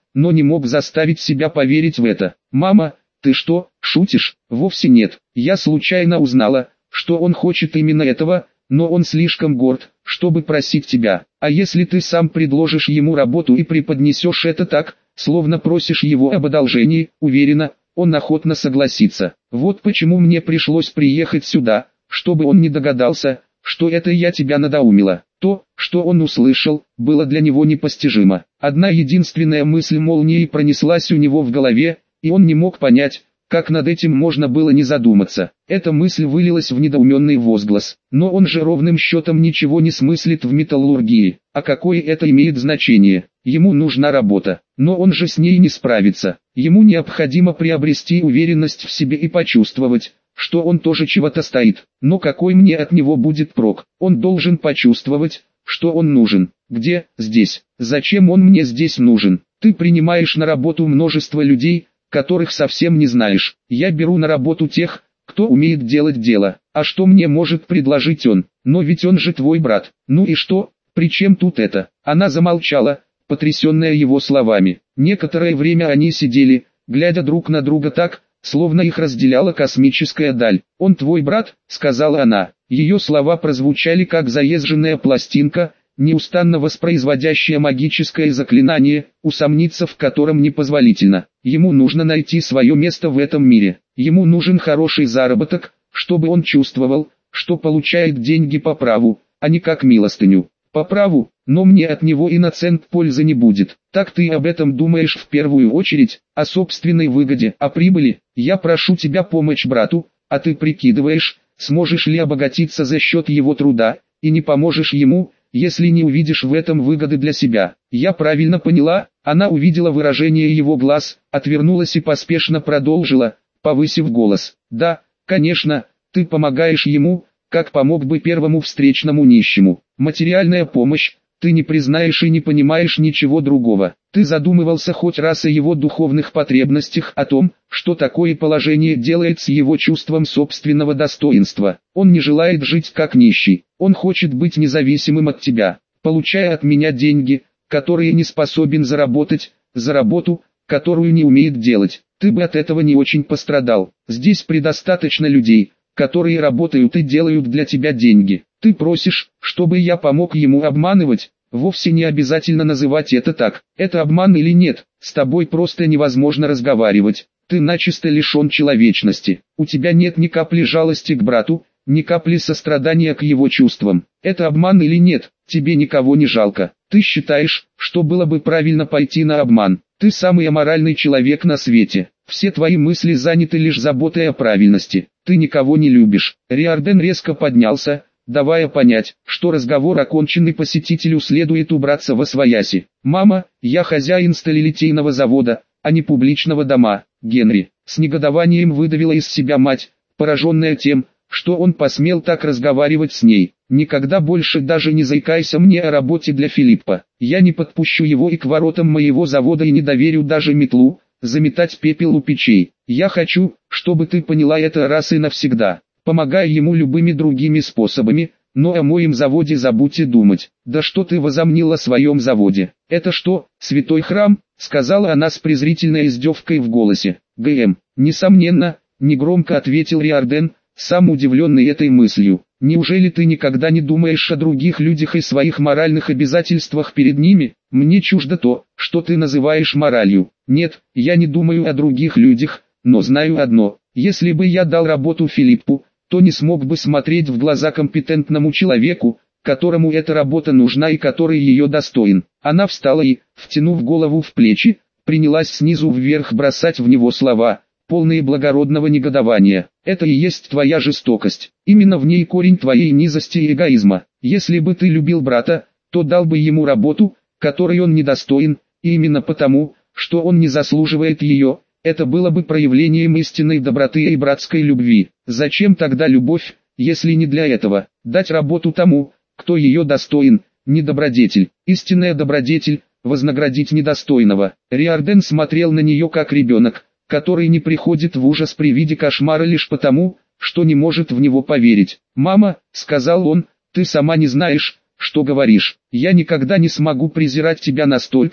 но не мог заставить себя поверить в это. «Мама, ты что, шутишь?» «Вовсе нет. Я случайно узнала, что он хочет именно этого, но он слишком горд, чтобы просить тебя. А если ты сам предложишь ему работу и преподнесешь это так, словно просишь его об одолжении, уверена, он охотно согласится. Вот почему мне пришлось приехать сюда, чтобы он не догадался, что это я тебя надоумила». То, что он услышал, было для него непостижимо. Одна единственная мысль молнией пронеслась у него в голове, и он не мог понять, как над этим можно было не задуматься. Эта мысль вылилась в недоуменный возглас. Но он же ровным счетом ничего не смыслит в металлургии. А какое это имеет значение? Ему нужна работа, но он же с ней не справится. Ему необходимо приобрести уверенность в себе и почувствовать, что он тоже чего-то стоит. Но какой мне от него будет прок? Он должен почувствовать, что он нужен. Где? Здесь. Зачем он мне здесь нужен? Ты принимаешь на работу множество людей, которых совсем не знаешь. Я беру на работу тех, кто умеет делать дело. А что мне может предложить он? Но ведь он же твой брат. Ну и что? При чем тут это? Она замолчала, потрясенная его словами. Некоторое время они сидели, глядя друг на друга так, словно их разделяла космическая даль. «Он твой брат», — сказала она. Ее слова прозвучали как заезженная пластинка, неустанно воспроизводящая магическое заклинание, усомниться в котором непозволительно. Ему нужно найти свое место в этом мире. Ему нужен хороший заработок, чтобы он чувствовал, что получает деньги по праву, а не как милостыню. По праву, но мне от него и на цент пользы не будет. Так ты об этом думаешь в первую очередь, о собственной выгоде, о прибыли. Я прошу тебя помочь брату, а ты прикидываешь, сможешь ли обогатиться за счет его труда, и не поможешь ему, если не увидишь в этом выгоды для себя. Я правильно поняла?» Она увидела выражение его глаз, отвернулась и поспешно продолжила, повысив голос. «Да, конечно, ты помогаешь ему, как помог бы первому встречному нищему. Материальная помощь, ты не признаешь и не понимаешь ничего другого. Ты задумывался хоть раз о его духовных потребностях, о том, что такое положение делает с его чувством собственного достоинства. Он не желает жить как нищий, он хочет быть независимым от тебя, получая от меня деньги, которые не способен заработать, за работу, которую не умеет делать. Ты бы от этого не очень пострадал. Здесь предостаточно людей, которые работают и делают для тебя деньги. Ты просишь, чтобы я помог ему обманывать? Вовсе не обязательно называть это так. Это обман или нет, с тобой просто невозможно разговаривать. Ты начисто лишен человечности. У тебя нет ни капли жалости к брату, ни капли сострадания к его чувствам. Это обман или нет, тебе никого не жалко. Ты считаешь, что было бы правильно пойти на обман. Ты самый аморальный человек на свете. Все твои мысли заняты лишь заботой о правильности. Ты никого не любишь. Риордан резко поднялся, давая понять, что разговор окончен и посетителю следует убраться восвояси. «Мама, я хозяин сталелитейного завода, а не публичного дома, Генри», с негодованием выдавила из себя мать, пораженная тем, что он посмел так разговаривать с ней. «Никогда больше даже не заикайся мне о работе для Филиппа. Я не подпущу его и к воротам моего завода и не доверю даже метлу, заметать пепел у печей. Я хочу, чтобы ты поняла это раз и навсегда. Помогай ему любыми другими способами, но о моем заводе забудьте думать». «Да что ты возомнила о своем заводе? Это что, святой храм?» — сказала она с презрительной издевкой в голосе. «ГМ, несомненно», — негромко ответил Риордан, сам удивленный этой мыслью. «Неужели ты никогда не думаешь о других людях и своих моральных обязательствах перед ними? Мне чуждо то, что ты называешь моралью. Нет, я не думаю о других людях, но знаю одно. Если бы я дал работу Филиппу, то не смог бы смотреть в глаза компетентному человеку, которому эта работа нужна и который ее достоин». Она встала и, втянув голову в плечи, принялась снизу вверх бросать в него слова, полные благородного негодования. «Это и есть твоя жестокость. Именно в ней корень твоей низости и эгоизма. Если бы ты любил брата, то дал бы ему работу, которой он недостоин, и именно потому, что он не заслуживает ее, это было бы проявлением истинной доброты и братской любви. Зачем тогда любовь, если не для этого? Дать работу тому, кто ее достоин, не добродетель. Истинная добродетель – вознаградить недостойного». Риордан смотрел на нее как ребенок, который не приходит в ужас при виде кошмара лишь потому, что не может в него поверить. «Мама», — сказал он, — «ты сама не знаешь, что говоришь. Я никогда не смогу презирать тебя настолько,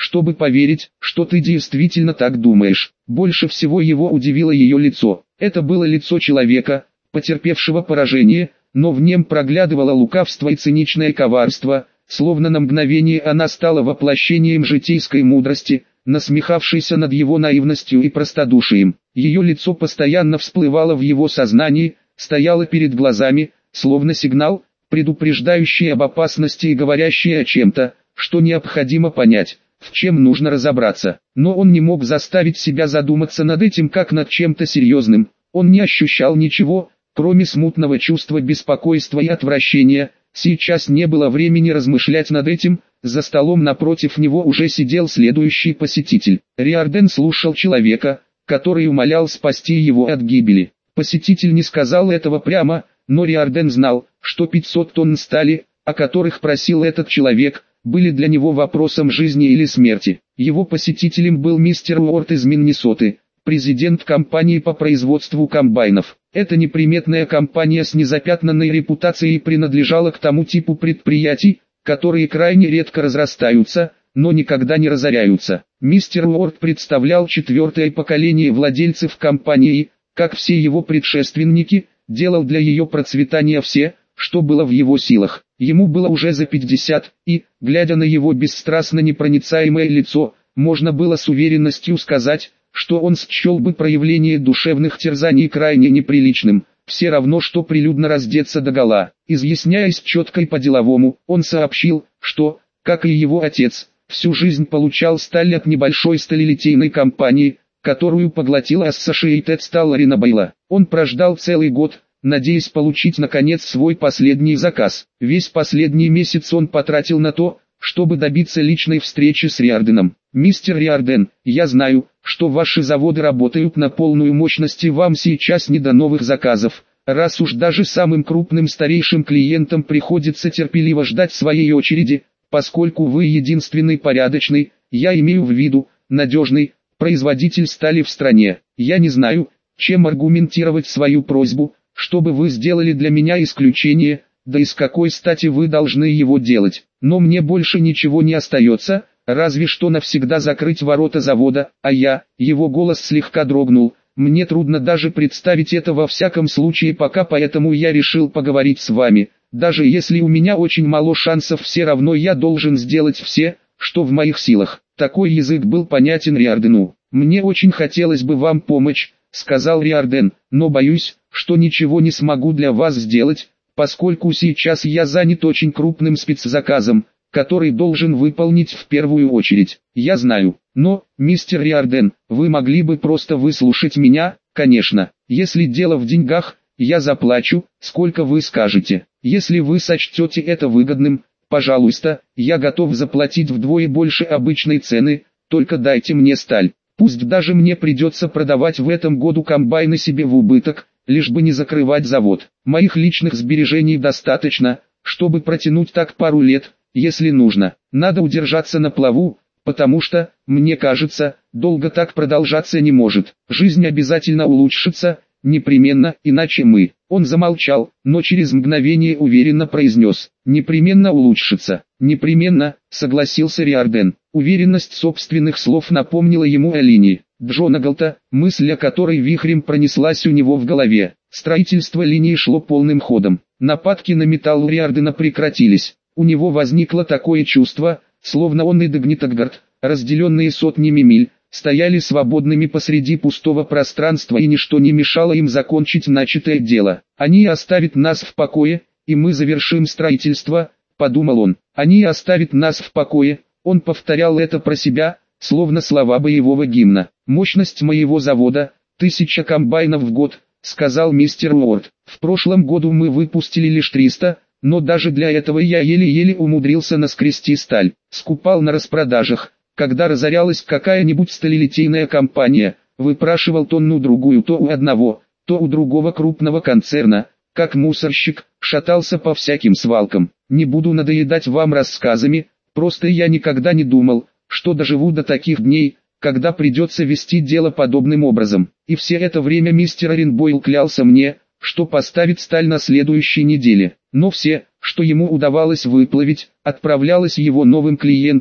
чтобы поверить, что ты действительно так думаешь. Больше всего его удивило ее лицо. Это было лицо человека, потерпевшего поражение, но в нем проглядывало лукавство и циничное коварство, словно на мгновение она стала воплощением житейской мудрости, насмехавшейся над его наивностью и простодушием. Ее лицо постоянно всплывало в его сознании, стояло перед глазами, словно сигнал, предупреждающий об опасности и говорящий о чем-то, что необходимо понять, в чем нужно разобраться. Но он не мог заставить себя задуматься над этим как над чем-то серьезным. Он не ощущал ничего, кроме смутного чувства беспокойства и отвращения. Сейчас не было времени размышлять над этим. За столом напротив него уже сидел следующий посетитель. Риордан слушал человека, который умолял спасти его от гибели. Посетитель не сказал этого прямо, но Риордан знал, что 500 тонн стали, о которых просил этот человек, были для него вопросом жизни или смерти. Его посетителем был мистер Уорд из Миннесоты, президент компании по производству комбайнов. Эта неприметная компания с незапятнанной репутацией принадлежала к тому типу предприятий, которые крайне редко разрастаются, но никогда не разоряются. Мистер Уорд представлял четвертое поколение владельцев компании, как все его предшественники, делал для ее процветания все, что было в его силах. Ему было уже за 50, и, глядя на его бесстрастно непроницаемое лицо, можно было с уверенностью сказать, что он счел бы проявление душевных терзаний крайне неприличным, все равно что прилюдно раздеться догола. Изъясняясь четко и по-деловому, он сообщил, что, как и его отец, всю жизнь получал сталь от небольшой сталелитейной компании, которую поглотила Associated Steel Bayla. Он прождал целый год, надеясь получить наконец свой последний заказ. Весь последний месяц он потратил на то, чтобы добиться личной встречи с Риорданом. «Мистер Риордан, я знаю, что ваши заводы работают на полную мощность и вам сейчас не до новых заказов, раз уж даже самым крупным старейшим клиентам приходится терпеливо ждать своей очереди, поскольку вы единственный порядочный, я имею в виду, надежный, производитель стали в стране. Я не знаю, чем аргументировать свою просьбу, чтобы вы сделали для меня исключение, да и с какой стати вы должны его делать. Но мне больше ничего не остается, разве что навсегда закрыть ворота завода, а я, его голос слегка дрогнул, мне трудно даже представить это во всяком случае пока, поэтому я решил поговорить с вами. Даже если у меня очень мало шансов, все равно я должен сделать все, что в моих силах». Такой язык был понятен Риордану. «Мне очень хотелось бы вам помочь», — сказал Риордан, — «но боюсь, что ничего не смогу для вас сделать, поскольку сейчас я занят очень крупным спецзаказом, который должен выполнить в первую очередь. Я знаю, но, мистер Риордан, вы могли бы просто выслушать меня, конечно. Если дело в деньгах, я заплачу, сколько вы скажете. Если вы сочтете это выгодным, пожалуйста, я готов заплатить вдвое больше обычной цены, только дайте мне сталь. Пусть даже мне придется продавать в этом году комбайны себе в убыток, лишь бы не закрывать завод. Моих личных сбережений достаточно, чтобы протянуть так пару лет, если нужно. Надо удержаться на плаву, потому что, мне кажется, долго так продолжаться не может. Жизнь обязательно улучшится, непременно, иначе мы. Он замолчал, но через мгновение уверенно произнес: «Непременно улучшится». «Непременно», согласился Риордан. Уверенность собственных слов напомнила ему о линии Джонагалта, мысль о которой вихрем пронеслась у него в голове. Строительство линии шло полным ходом. Нападки на металл Риордана прекратились. У него возникло такое чувство, словно он и Дагнитаггард, разделенные сотнями миль, стояли свободными посреди пустого пространства и ничто не мешало им закончить начатое дело. «Они оставят нас в покое, и мы завершим строительство», — подумал он. «Они оставят нас в покое», — он повторял это про себя, словно слова боевого гимна. «Мощность моего завода — 1000 комбайнов в год», — сказал мистер Уорд. «В прошлом году мы выпустили лишь 300, но даже для этого я еле-еле умудрился наскрести сталь. Скупал на распродажах. Когда разорялась какая-нибудь сталелитейная компания, выпрашивал тонну-другую то у одного, то у другого крупного концерна, как мусорщик, шатался по всяким свалкам. Не буду надоедать вам рассказами, просто я никогда не думал, что доживу до таких дней, когда придется вести дело подобным образом. И все это время мистер Оренбойл клялся мне, что поставит сталь на следующей неделе. Но все, что ему удавалось выплавить, отправлялось его новым клиентам,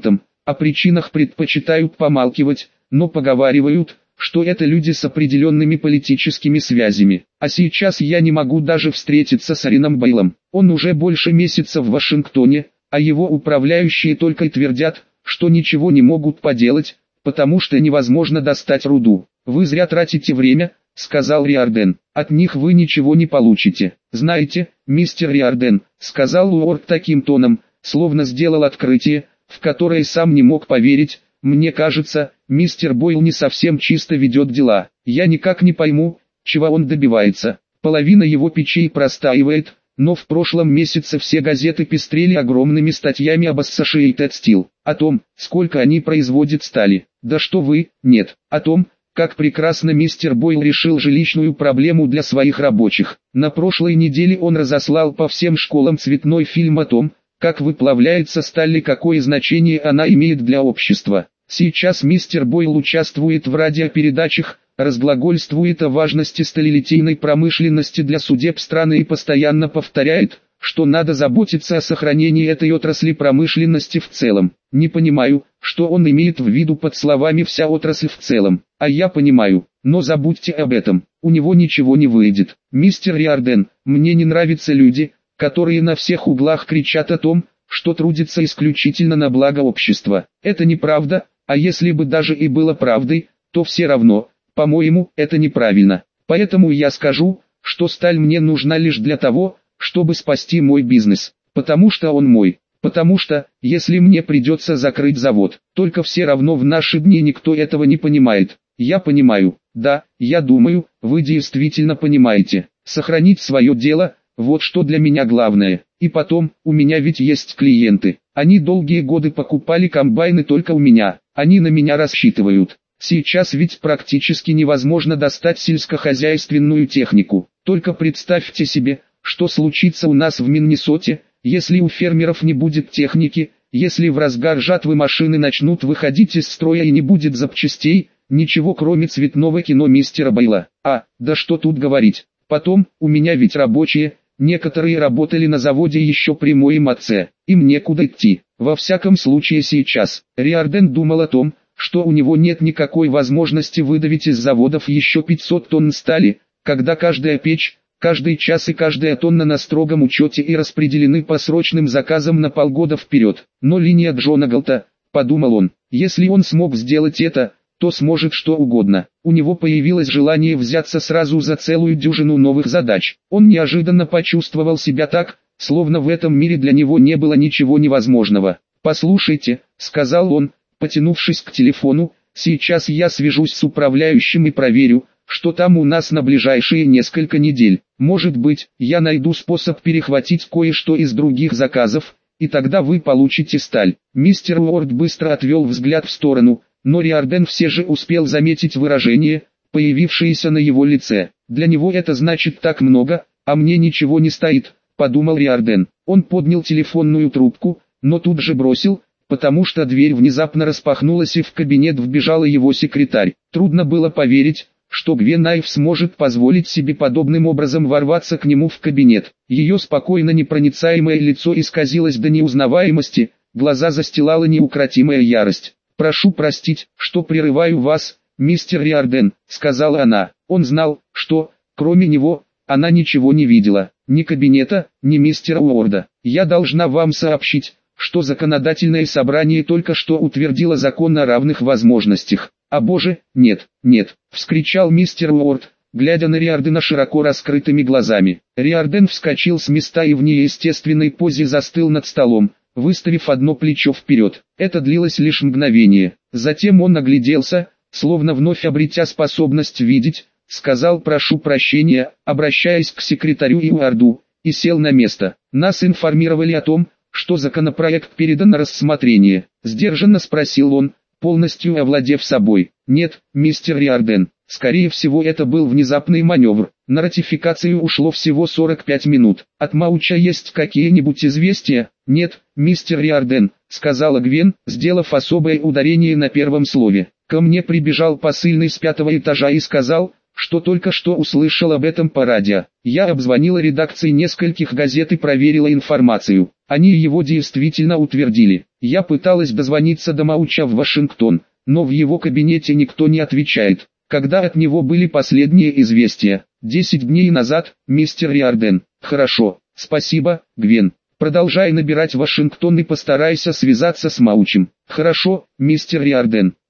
О причинах предпочитают помалкивать, но поговаривают, что это люди с определенными политическими связями. А сейчас я не могу даже встретиться с Арином Бейлом. Он уже больше месяца в Вашингтоне, а его управляющие только и твердят, что ничего не могут поделать, потому что невозможно достать руду. «Вы зря тратите время», — сказал Риордан. «От них вы ничего не получите». «Знаете, мистер Риордан», — сказал Уорд таким тоном, словно сделал открытие, в которое сам не мог поверить, «мне кажется, мистер Бойл не совсем чисто ведет дела. Я никак не пойму, чего он добивается. Половина его печей простаивает, но в прошлом месяце все газеты пестрели огромными статьями об Associated Steel, о том, сколько они производят стали. Да что вы, нет, о том, как прекрасно мистер Бойл решил жилищную проблему для своих рабочих. На прошлой неделе он разослал по всем школам цветной фильм о том, как выплавляется сталь и какое значение она имеет для общества. Сейчас мистер Бойл участвует в радиопередачах, разглагольствует о важности сталелитейной промышленности для судеб страны и постоянно повторяет, что надо заботиться о сохранении этой отрасли промышленности в целом. Не понимаю, что он имеет в виду под словами «вся отрасль в целом», а я понимаю, но забудьте об этом, у него ничего не выйдет. Мистер Риордан, мне не нравятся люди, которые на всех углах кричат о том, что трудятся исключительно на благо общества. Это неправда, а если бы даже и было правдой, то все равно, по-моему, это неправильно. Поэтому я скажу, что сталь мне нужна лишь для того, чтобы спасти мой бизнес, потому что он мой. Потому что, если мне придется закрыть завод, только все равно в наши дни никто этого не понимает. Я понимаю, да, я думаю, вы действительно понимаете. Сохранить свое дело, вот что для меня главное. И потом, у меня ведь есть клиенты. Они долгие годы покупали комбайны только у меня, они на меня рассчитывают. Сейчас ведь практически невозможно достать сельскохозяйственную технику. Только представьте себе, что случится у нас в Миннесоте, если у фермеров не будет техники, если в разгар жатвы машины начнут выходить из строя и не будет запчастей, ничего кроме цветного кино мистера Бойла. Да что тут говорить. Потом, у меня ведь рабочие, некоторые работали на заводе еще при моем отце, им некуда идти. Во всяком случае сейчас, Риордан думал о том, что у него нет никакой возможности выдавить из заводов еще 500 тонн стали, когда каждая печь, каждый час и каждая тонна на строгом учете и распределены по срочным заказам на полгода вперед. Но линия Джона Галта, подумал он, если он смог сделать это, то сможет что угодно. У него появилось желание взяться сразу за целую дюжину новых задач. Он неожиданно почувствовал себя так, словно в этом мире для него не было ничего невозможного. «Послушайте», — сказал он, потянувшись к телефону, «сейчас я свяжусь с управляющим и проверю, что там у нас на ближайшие несколько недель. Может быть, я найду способ перехватить кое-что из других заказов, и тогда вы получите сталь». Мистер Уорд быстро отвел взгляд в сторону, но Риордан все же успел заметить выражение, появившееся на его лице. «Для него это значит так много, а мне ничего не стоит», — подумал Риордан. Он поднял телефонную трубку, но тут же бросил, потому что дверь внезапно распахнулась и в кабинет вбежала его секретарь. Трудно было поверить, что Гвен Айв сможет позволить себе подобным образом ворваться к нему в кабинет. Ее спокойно непроницаемое лицо исказилось до неузнаваемости, глаза застилала неукротимая ярость. «Прошу простить, что прерываю вас, мистер Риордан», — сказала она. Он знал, что, кроме него, она ничего не видела, ни кабинета, ни мистера Уорда. «Я должна вам сообщить, что законодательное собрание только что утвердило закон о равных возможностях». «О боже, нет, нет!» — вскричал мистер Уорд, глядя на Риордана широко раскрытыми глазами. Риордан вскочил с места и в неестественной позе застыл над столом, выставив одно плечо вперед. Это длилось лишь мгновение. Затем он огляделся, словно вновь обретя способность видеть, сказал «прошу прощения», обращаясь к секретарю и Уорду, и сел на место. «Нас информировали о том, что законопроект передан на рассмотрение», — сдержанно спросил он, полностью овладев собой. «Нет, мистер Риордан, скорее всего это был внезапный маневр. На ратификацию ушло всего 45 минут. От Мауча есть какие-нибудь известия?» «Нет, мистер Риордан», — сказала Гвен, сделав особое ударение на первом слове. «Ко мне прибежал посыльный с 5-го этажа и сказал, что только что услышал об этом по радио. Я обзвонила редакции нескольких газет и проверила информацию. Они его действительно утвердили. Я пыталась дозвониться до Мауча в Вашингтон, но в его кабинете никто не отвечает. Когда от него были последние известия? 10 дней назад, мистер Риордан. Хорошо, спасибо, Гвен. Продолжай набирать Вашингтон и постарайся связаться с Маучем. Хорошо, мистер Риордан.